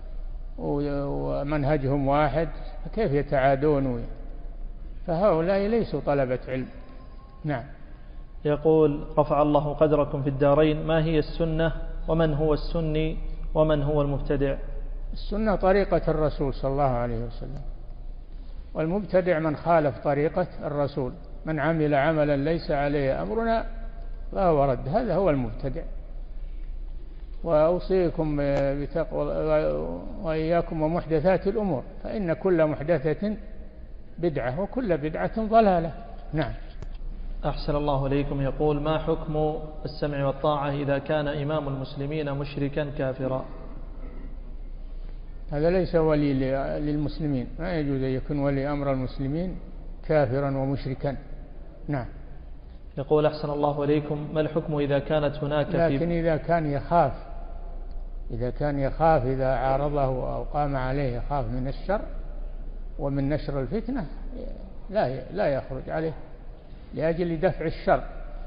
ومنهجهم واحد، كيف يتعادون؟ فهؤلاء ليسوا طلبة علم. نعم. يقول رفع الله قدركم في الدارين، ما هي السنة ومن هو السني ومن هو المبتدع؟ السنة طريقة الرسول صلى الله عليه وسلم، والمبتدع من خالف طريقة الرسول، من عمل عملا ليس عليه أمرنا فهو رد، هذا هو المبتدع. وأوصيكم بتقوى وإياكم ومحدثات الأمور، فإن كل محدثة بدعة وكل بدعة ضلالة. نعم. أحسن الله إليكم. يقول ما حكم السمع والطاعة إذا كان إمام المسلمين مشركا كافرا؟ هذا ليس ولي للمسلمين، ما يجوز أن يكون ولي أمر المسلمين كافرا ومشركا. نعم. يقول أحسن الله إليكم، ما الحكم إذا كانت هناك لكن إذا كان يخاف إذا عارضه أو قام عليه يخاف من الشر ومن نشر الفتنة لا يخرج عليه لأجل دفع الشر،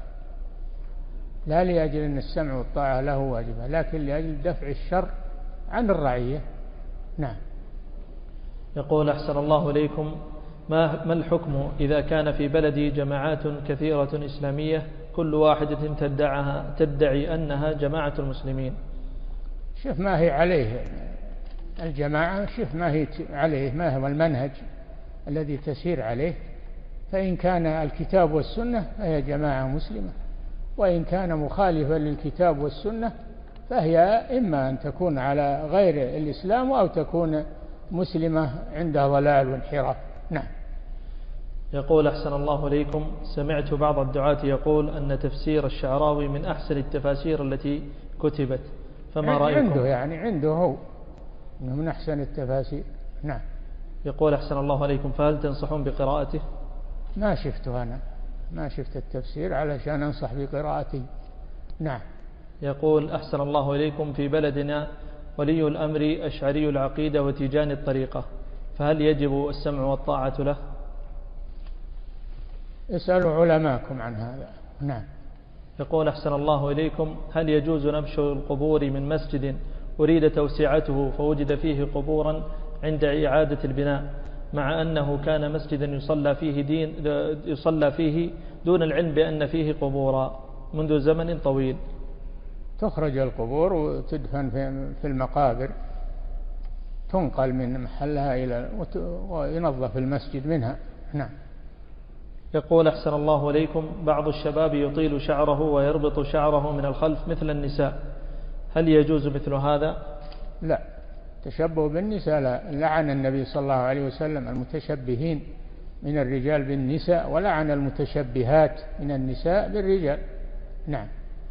لا لأجل أن السمع والطاعة له واجبة، لكن لأجل دفع الشر عن الرعية. نعم. يقول أحسن الله إليكم، ما الحكم إذا كان في بلدي جماعات كثيرة إسلامية كل واحدة تدعي أنها جماعة المسلمين؟ شوف ما هي عليه الجماعة، شوف ما هي عليه، ما هو المنهج الذي تسير عليه، فإن كان الكتاب والسنة فهي جماعة مسلمة، وإن كان مخالفا للكتاب والسنة فهي إما أن تكون على غير الإسلام أو تكون مسلمة عندها ضلال وانحراف. نعم. يقول أحسن الله إليكم، سمعت بعض الدعاة يقول أن تفسير الشعراوي من أحسن التفاسير التي كتبت، فما رأيكم؟ عنده هو إنه من أحسن التفاسير. نعم. يقول أحسن الله عليكم، فهل تنصحون بقراءته؟ ما شفته، أنا ما شفت التفسير علشان أنصح بقراءته. نعم. يقول أحسن الله إليكم، في بلدنا ولي الأمر أشعري العقيدة وتيجاني الطريقة، فهل يجب السمع والطاعة له؟ اسألوا علماءكم عن هذا. نعم. يقول أحسن الله إليكم، هل يجوز نبش القبور من مسجد أريد توسعته فوجد فيه قبورا عند إعادة البناء، مع أنه كان مسجدا يصلى فيه دون العلم بأن فيه قبورا منذ زمن طويل؟ تخرج القبور وتدفن في المقابر، تنقل من محلها وينظف المسجد منها. نعم. يقول أحسن الله إليكم: بعض الشباب يطيل شعره ويربط شعره من الخلف مثل النساء، هل يجوز مثل هذا؟ لا، تشبه بالنساء لا. لعن النبي صلى الله عليه وسلم المتشبهين من الرجال بالنساء، ولعن المتشبهات من النساء بالرجال. نعم.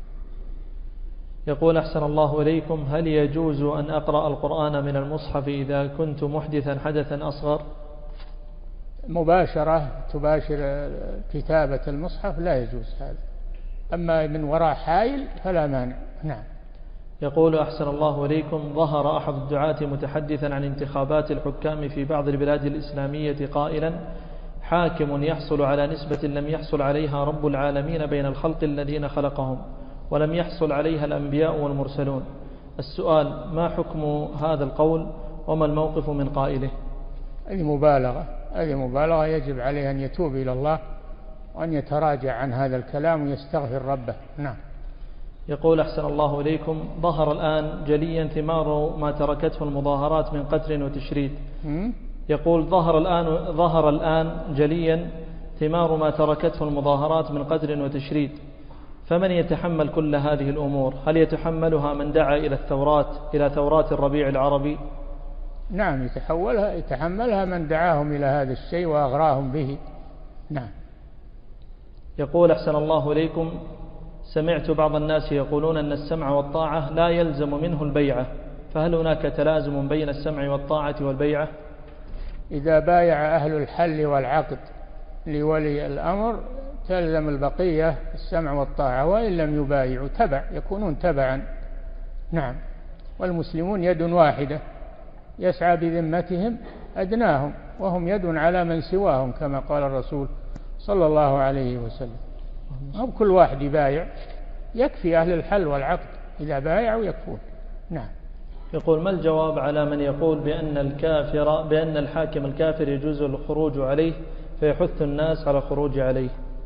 يقول أحسن الله إليكم: هل يجوز أن أقرأ القرآن من المصحف إذا كنت محدثا حدثا أصغر؟ مباشرة تباشر كتابة المصحف لا يجوز هذا، أما من وراء حائل فلا مانع. نعم. يقول أحسن الله إليكم: ظهر أحد الدعاة متحدثا عن انتخابات الحكام في بعض البلاد الإسلامية قائلا: حاكم يحصل على نسبة لم يحصل عليها رب العالمين بين الخلق الذين خلقهم، ولم يحصل عليها الأنبياء والمرسلون. السؤال: ما حكم هذا القول وما الموقف من قائله؟ هذه مبالغة، يجب عليه أن يتوب إلى الله وأن يتراجع عن هذا الكلام ويستغفر ربه. نعم. يقول أحسن الله إليكم: ظهر الآن جليا ثمار ما تركته المظاهرات من قتل وتشريد. يقول: ظهر الآن جليا ثمار ما تركته المظاهرات من قتل وتشريد، فمن يتحمل كل هذه الأمور؟ هل يتحملها من دعا إلى ثورات الربيع العربي؟ نعم، يتحملها من دعاهم إلى هذا الشيء وأغراهم به. نعم. يقول أحسن الله إليكم: سمعت بعض الناس يقولون أن السمع والطاعة لا يلزم منه البيعة، فهل هناك تلازم بين السمع والطاعة والبيعة؟ إذا بايع أهل الحل والعقد لولي الأمر تلزم البقية السمع والطاعة، وإن لم يبايعوا يكونون تبعا. نعم. والمسلمون يد واحدة يسعى بذمتهم أدناهم، وهم يد على من سواهم كما قال الرسول صلى الله عليه وسلم. هم كل واحد يبايع، يكفي أهل الحل والعقد إذا بايعوا يكفون. نعم. يقول: ما الجواب على من يقول بأن الحاكم الكافر يجوز الخروج عليه فيحث الناس على الخروج عليه؟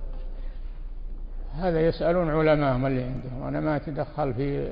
هذا يسألون علماءهم اللي عندهم، أنا ما أتدخل في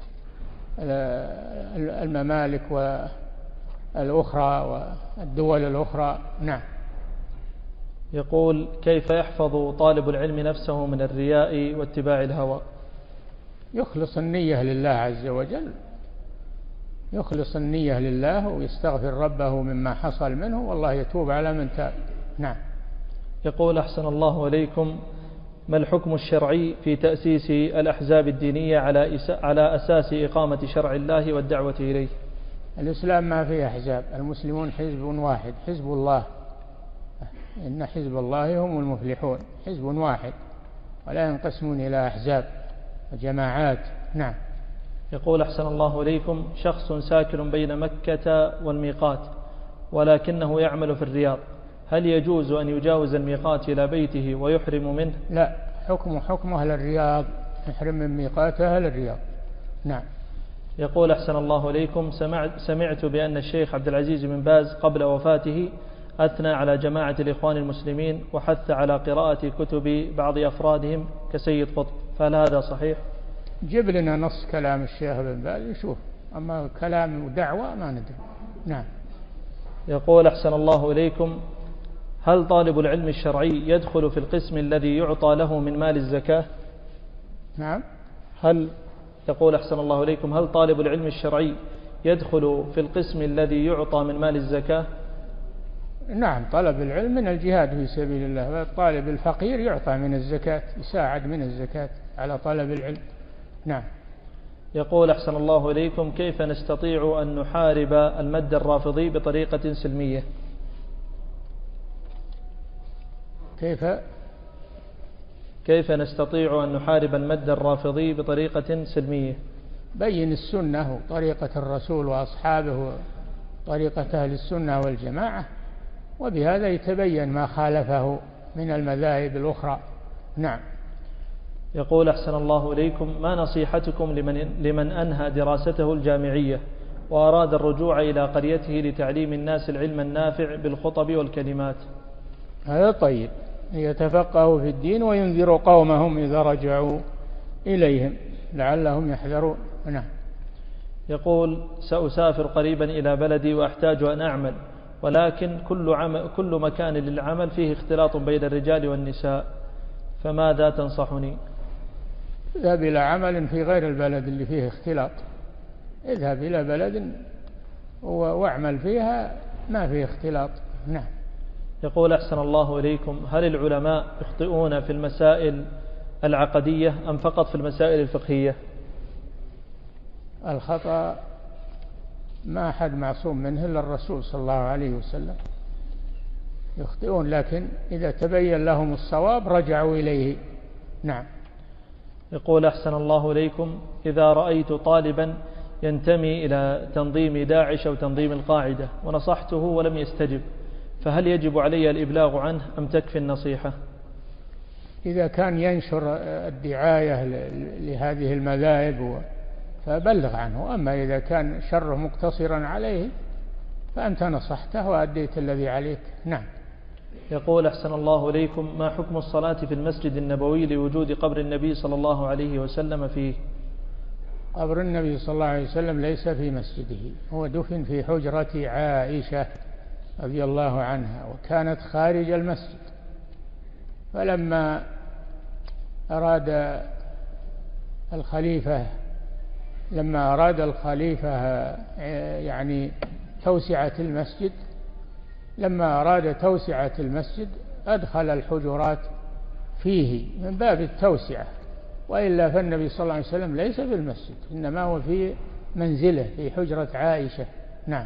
الممالك والأخرى والدول الأخرى. نعم. يقول: كيف يحفظ طالب العلم نفسه من الرياء واتباع الهوى؟ يخلص النية لله عز وجل، يخلص النية لله ويستغفر ربه مما حصل منه، والله يتوب على من تاب. نعم. يقول: أحسن الله إليكم: ما الحكم الشرعي في تأسيس الأحزاب الدينية على أساس إقامة شرع الله والدعوة إليه؟ الإسلام ما فيه أحزاب، المسلمون حزب واحد، حزب الله، إن حزب الله هم المفلحون، حزب واحد ولا ينقسمون إلى أحزاب وجماعات. نعم. يقول: أحسن الله إليكم: شخص ساكن بين مكة والميقات ولكنه يعمل في الرياض، هل يجوز أن يجاوز الميقات إلى بيته ويحرم منه؟ لا، حكم أهل الرياض، يحرم من ميقات أهل الرياض. نعم. يقول: أحسن الله إليكم: سمعت بأن الشيخ عبد العزيز بن باز قبل وفاته أثنى على جماعة الإخوان المسلمين وحث على قراءة كتب بعض أفرادهم كسيد قطب، فهل هذا صحيح؟ جيب لنا نص كلام الشيخ بن باز نشوف، أما كلام ودعوة ما ندري. نعم. يقول: أحسن الله إليكم: هل طالب العلم الشرعي يدخل في القسم الذي يعطى له من مال الزكاة؟ نعم. يقول: أحسن الله إليكم: هل طالب العلم الشرعي يدخل في القسم الذي يعطى من مال الزكاة؟ نعم، طلب العلم من الجهاد في سبيل الله، والطالب الفقير يعطى من الزكاة، يساعد من الزكاة على طلب العلم. نعم. يقول: أحسن الله إليكم: كيف نستطيع أن نحارب المد الرافضي بطريقة سلمية؟ كيف نستطيع أن نحارب المد الرافضي بطريقة سلمية؟ بين السنة وطريقة الرسول وأصحابه طريقة أهل السنة والجماعة، وبهذا يتبين ما خالفه من المذاهب الأخرى. نعم. يقول: أحسن الله إليكم: ما نصيحتكم لمن أنهى دراسته الجامعية وأراد الرجوع إلى قريته لتعليم الناس العلم النافع بالخطب والكلمات؟ هذا طيب، يتفقهوا في الدين وينذروا قومهم إذا رجعوا إليهم لعلهم يحذرون. نعم. يقول: سأسافر قريبا إلى بلدي وأحتاج أن أعمل، ولكن كل مكان للعمل فيه اختلاط بين الرجال والنساء، فماذا تنصحني؟ اذهب إلى عمل في غير البلد اللي فيه اختلاط، اذهب إلى بلد واعمل فيها ما فيه اختلاط. نعم. يقول أحسن الله إليكم، هل العلماء يخطئون في المسائل العقدية أم فقط في المسائل الفقهية؟ الخطأ ما أحد معصوم منه إلا الرسول صلى الله عليه وسلم، يخطئون، لكن إذا تبين لهم الصواب رجعوا إليه. نعم. يقول أحسن الله إليكم، إذا رأيت طالبا ينتمي إلى تنظيم داعش أو تنظيم القاعدة ونصحته ولم يستجب، فهل يجب علي الإبلاغ عنه أم تكفي النصيحة؟ إذا كان ينشر الدعاية لهذه المذاهب فبلغ عنه، أما إذا كان شره مقتصرا عليه فأنت نصحته وأديت الذي عليك. نعم. يقول أحسن الله إليكم، ما حكم الصلاة في المسجد النبوي لوجود قبر النبي صلى الله عليه وسلم فيه؟ قبر النبي صلى الله عليه وسلم ليس في مسجده، هو دفن في حجرة عائشة رضي الله عنها، وكانت خارج المسجد، فلما أراد الخليفة يعني توسعة المسجد، لما أراد توسعة المسجد أدخل الحجرات فيه من باب التوسعة، وإلا فالنبي صلى الله عليه وسلم ليس في المسجد، إنما هو في منزله في حجرة عائشة. نعم.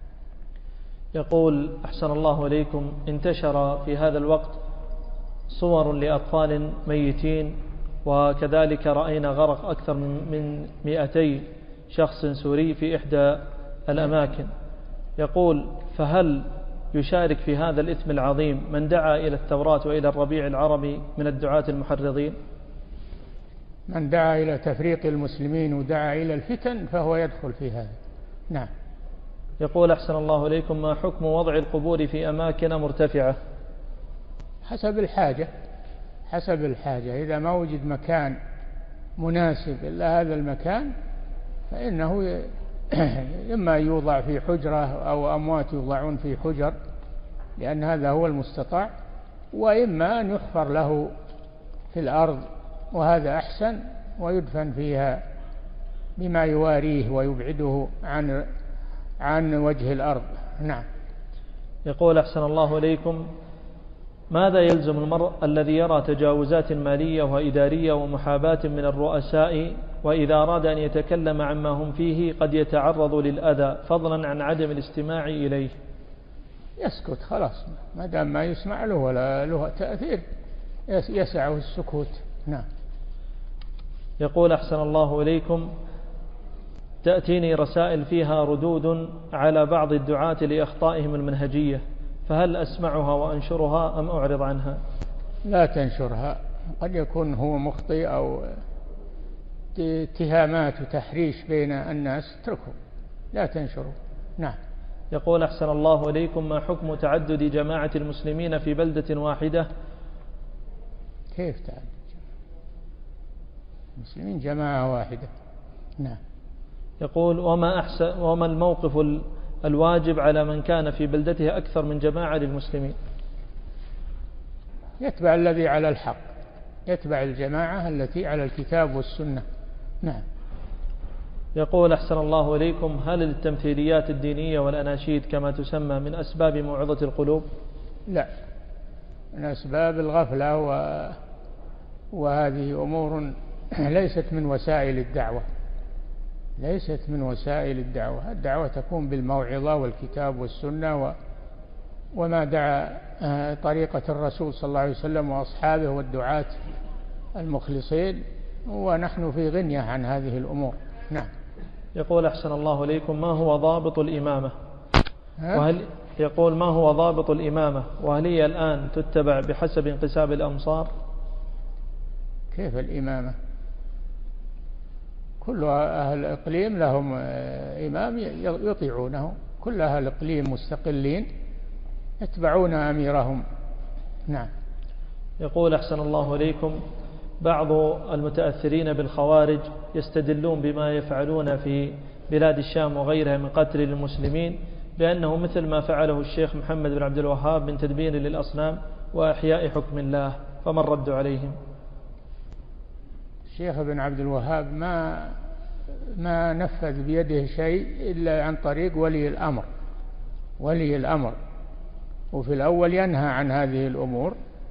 يقول أحسن الله إليكم، انتشر في هذا الوقت صور لأطفال ميتين، وكذلك رأينا غرق أكثر من 200 شخص سوري في إحدى الأماكن. يقول فهل يشارك في هذا الإثم العظيم من دعا إلى الثورات وإلى الربيع العربي من الدعاة المحرضين؟ من دعا إلى تفريق المسلمين ودعا إلى الفتن فهو يدخل في هذا. نعم. يقول أحسن الله إليكم، ما حكم وضع القبور في أماكن مرتفعة؟ حسب الحاجة، إذا ما وجد مكان مناسب إلا هذا المكان فإنه إما يوضع في حجرة أو أموات يوضعون في حجر لأن هذا هو المستطاع، وإما أن يحفر له في الأرض وهذا أحسن، ويدفن فيها بما يواريه ويبعده عن وجه الأرض. نعم. يقول أحسن الله إليكم، ماذا يلزم المرء الذي يرى تجاوزات مالية وإدارية ومحاباة من الرؤساء، وإذا أراد أن يتكلم عما هم فيه قد يتعرض للأذى فضلا عن عدم الاستماع إليه؟ يسكت خلاص، ما دام ما يسمع له ولا له تأثير يسعه السكوت. نعم. يقول أحسن الله إليكم، تأتيني رسائل فيها ردود على بعض الدعاة لأخطائهم المنهجية، فهل أسمعها وأنشرها أم أعرض عنها؟ لا تنشرها، قد يكون هو مخطئ أو اتهامات وتحريش بين الناس، اتركه لا تنشره. نعم. يقول أحسن الله إليكم، ما حكم تعدد جماعة المسلمين في بلدة واحدة؟ كيف تعدد المسلمين؟ جماعة واحدة. نعم. يقول وما الموقف الواجب على من كان في بلدته أكثر من جماعة للمسلمين؟ يتبع الذي على الحق، يتبع الجماعة التي على الكتاب والسنة. نعم. يقول أحسن الله إليكم، هل التمثيليات الدينية والأناشيد كما تسمى من أسباب موعظة القلوب؟ لا، من أسباب الغفلة، وهذه أمور ليست من وسائل الدعوة، ليست من وسائل الدعوة. الدعوة تكون بالموعظة والكتاب والسنة وما دعا طريقة الرسول صلى الله عليه وسلم وأصحابه والدعاة المخلصين، ونحن في غنية عن هذه الأمور. نعم. يقول أحسن الله إليكم، ما هو ضابط الإمامة؟ يقول ما هو ضابط الإمامة، وهل هي الآن تتبع بحسب انقسام الأمصار؟ كيف الإمامة؟ كل أهل الإقليم لهم إمام يطيعونه، كل أهل الإقليم مستقلين يتبعون أميرهم. نعم. يقول أحسن الله إليكم، بعض المتأثرين بالخوارج يستدلون بما يفعلون في بلاد الشام وغيرها من قتل المسلمين بأنه مثل ما فعله الشيخ محمد بن عبد الوهاب من تدبير للأصنام وإحياء حكم الله، فما الرد عليهم؟ الشيخ بن عبد الوهاب ما نفذ بيده شيء إلا عن طريق ولي الأمر، وفي الأول ينهى عن هذه الأمور،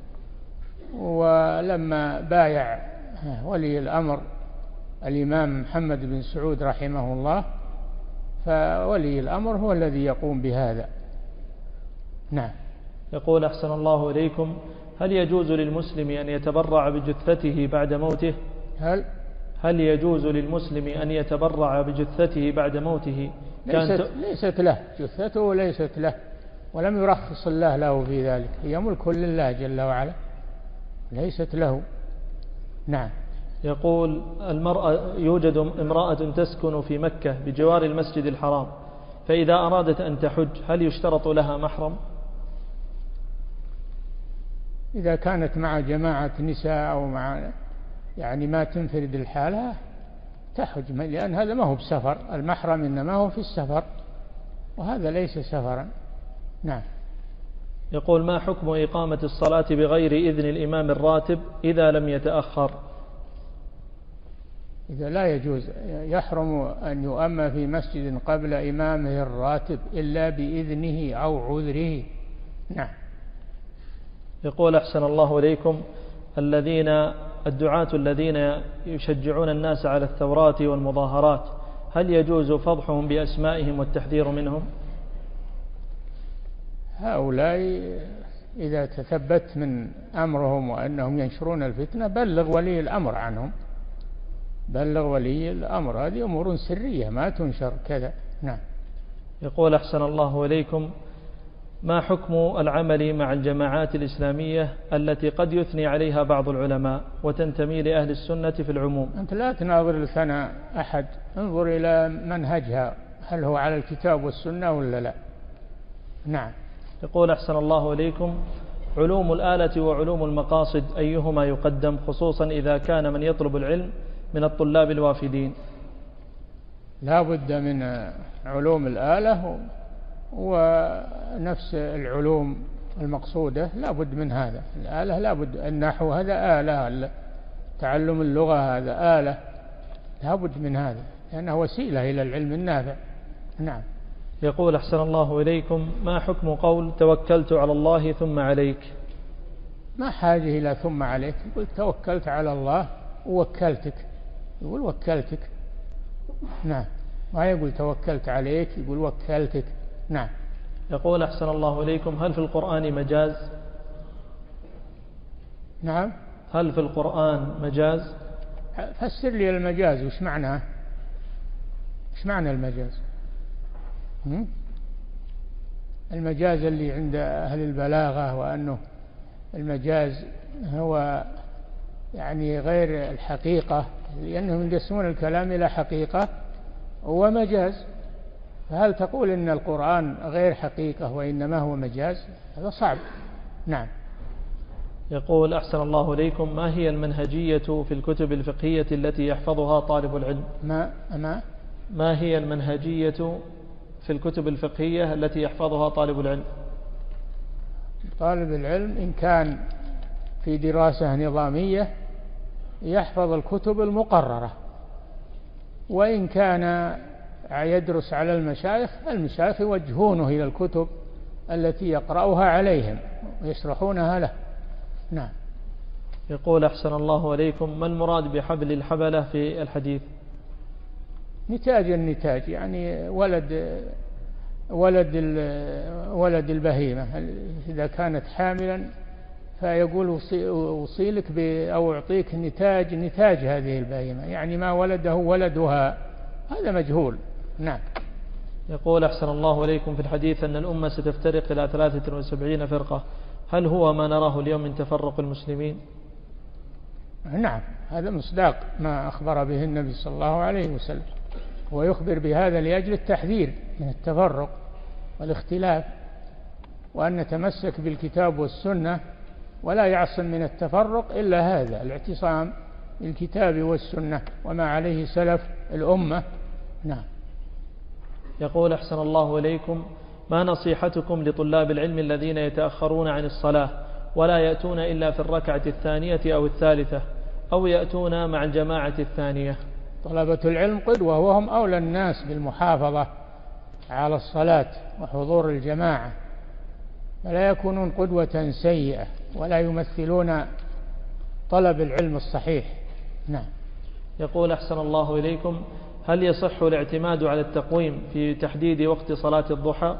ولما بايع ولي الأمر الإمام محمد بن سعود رحمه الله فولي الأمر هو الذي يقوم بهذا. نعم. يقول أحسن الله إليكم: هل يجوز للمسلم أن يتبرع بجثته بعد موته؟ هل يجوز للمسلم أن يتبرع بجثته بعد موته؟ ليست له جثته، ليست له، ولم يرخص الله له في ذلك، هي ملك لله جل وعلا، ليست له. نعم. يقول: يوجد امرأة تسكن في مكة بجوار المسجد الحرام، فإذا أرادت أن تحج هل يشترط لها محرم؟ إذا كانت مع جماعة نساء أو مع ما تنفرد الحالة تحج، لأن هذا ما هو بسفر، المحرم إنما هو في السفر، وهذا ليس سفرا. نعم. يقول: ما حكم إقامة الصلاة بغير إذن الإمام الراتب إذا لم يتأخر؟ إذا لا يجوز، يحرم أن يؤم في مسجد قبل إمامه الراتب إلا بإذنه أو عذره. نعم. يقول: أحسن الله إليكم: الدعاة الذين يشجعون الناس على الثورات والمظاهرات، هل يجوز فضحهم بأسمائهم والتحذير منهم؟ هؤلاء إذا تثبت من أمرهم وأنهم ينشرون الفتنة بلغ ولي الأمر عنهم، بلغ ولي الأمر، هذه أمور سرية ما تنشر كذا. نعم. يقول: أحسن الله إليكم: ما حكم العمل مع الجماعات الإسلامية التي قد يثني عليها بعض العلماء وتنتمي لأهل السنة في العموم؟ أنت لا تناظر لثناء أحد، انظر إلى منهجها، هل هو على الكتاب والسنة ولا لا. نعم. يقول: أحسن الله إليكم: علوم الآلة وعلوم المقاصد أيهما يقدم، خصوصا إذا كان من يطلب العلم من الطلاب الوافدين؟ لا بد من علوم الآلة ونفس العلوم المقصودة، لا بد من هذا. الآلة لا بد، النحو هذا آلة، تعلم اللغة هذا آلة، لا بد من هذا لأنه وسيلة إلى العلم النافع. نعم. يقول: أحسن الله إليكم: ما حكم قول توكلت على الله ثم عليك؟ ما حاجة إلى ثم عليك، يقول توكلت على الله ووكلتك، يقول وكلتك. نعم. ما يقول توكلت عليك، يقول وكلتك. نعم. يقول: أحسن الله إليكم: هل في القرآن مجاز؟ نعم. هل في القرآن مجاز؟ فسر لي المجاز، وش معناه؟ وش معنى المجاز؟ المجاز اللي عند أهل البلاغة، وأنه المجاز هو غير الحقيقة، لأنهم يقسمون الكلام إلى حقيقة ومجاز، فهل تقول إن القرآن غير حقيقة وإنما هو مجاز؟ هذا صعب. نعم. يقول: أحسن الله إليكم: ما هي المنهجية في الكتب الفقهية التي يحفظها طالب العلم؟ ما هي المنهجية في الكتب الفقهية التي يحفظها طالب العلم؟ طالب العلم إن كان في دراسة نظامية يحفظ الكتب المقررة، وإن كان يدرس على المشايخ يوجهونه إلى الكتب التي يقرأها عليهم ويشرحونها له. نعم. يقول: أحسن الله إليكم: ما المراد بحبل الحبلة في الحديث؟ نتاج النتاج، ولد البهيمة إذا كانت حاملا فيقول أوصيلك أو أعطيك نتاج هذه البهيمة، ما ولده ولدها، هذا مجهول. نعم. يقول: أحسن الله إليكم: في الحديث أن الأمة ستفترق إلى 73 فرقة، هل هو ما نراه اليوم من تفرق المسلمين؟ نعم، هذا مصداق ما أخبر به النبي صلى الله عليه وسلم، ويخبر بهذا لأجل التحذير من التفرق والاختلاف، وأن نتمسك بالكتاب والسنة ولا يعصم من التفرق إلا هذا الاعتصام بالكتاب والسنة وما عليه سلف الأمة. نعم. يقول: أحسن الله إليكم: ما نصيحتكم لطلاب العلم الذين يتأخرون عن الصلاة ولا يأتون إلا في الركعة الثانية أو الثالثة أو يأتون مع الجماعة الثانية؟ طلبة العلم قدوة، وهم أولى الناس بالمحافظة على الصلاة وحضور الجماعة، فلا يكونون قدوة سيئة ولا يمثلون طلب العلم الصحيح. نعم. يقول أحسن الله إليكم: هل يصح الاعتماد على التقويم في تحديد وقت صلاة الضحى؟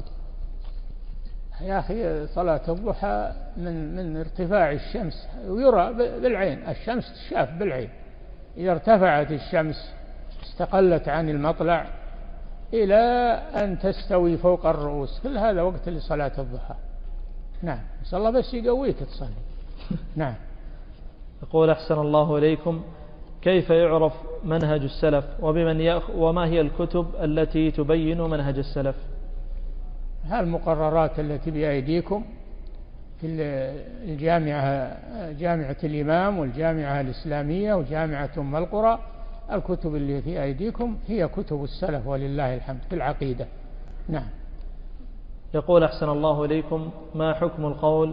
يا أخي صلاة الضحى من ارتفاع الشمس، ويرى بالعين، الشمس تشاف بالعين، إذا ارتفعت الشمس استقلت عن المطلع إلى أن تستوي فوق الرؤوس، كل هذا وقت لصلاة الضحى. نعم، نسأل الله بس يقويك تصلي. نعم. يقول أحسن الله إليكم: كيف يعرف منهج السلف وما هي الكتب التي تبين منهج السلف؟ المقررات التي بأيديكم في الجامعة، جامعة الإمام والجامعة الإسلامية وجامعة أم القرى، الكتب اللي في أيديكم هي كتب السلف ولله الحمد في العقيدة. نعم. يقول أحسن الله إليكم: ما حكم القول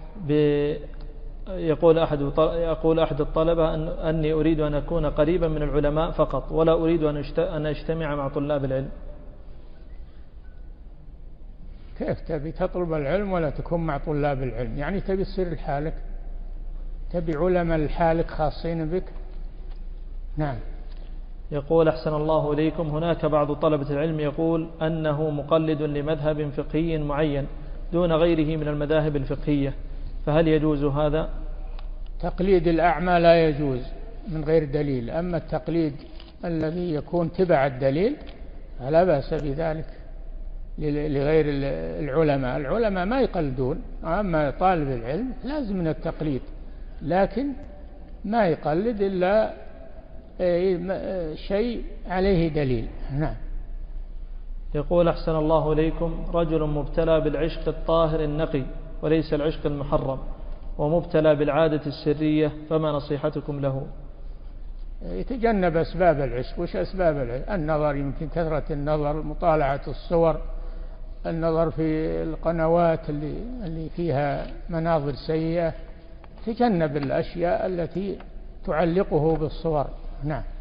يقول أحد الطلبة أني أريد أن أكون قريبا من العلماء فقط ولا أريد أن أجتمع مع طلاب العلم؟ كيف تبي تطلب العلم ولا تكون مع طلاب العلم؟ يعني تبي تصير لحالك، تبي علماء لحالك خاصين بك؟ نعم. يقول أحسن الله إليكم: هناك بعض طلبة العلم يقول أنه مقلد لمذهب فقهي معين دون غيره من المذاهب الفقهية، فهل يجوز هذا؟ تقليد الأعمى لا يجوز من غير دليل، أما التقليد الذي يكون تبع الدليل فلا بأس بذلك لغير العلماء. العلماء ما يقلدون، أما طالب العلم لازم من التقليد، لكن ما يقلد إلا شيء عليه دليل. نعم. يقول أحسن الله إليكم: رجل مبتلى بالعشق الطاهر النقي وليس العشق المحرم، ومبتلى بالعادة السرية، فما نصيحتكم له؟ يتجنب أسباب العشق. وش أسباب العشق؟ النظر، يمكن كثرة النظر، مطالعة الصور، النظر في القنوات اللي فيها مناظر سيئة، تجنب الأشياء التي تعلقه بالصور. نعم.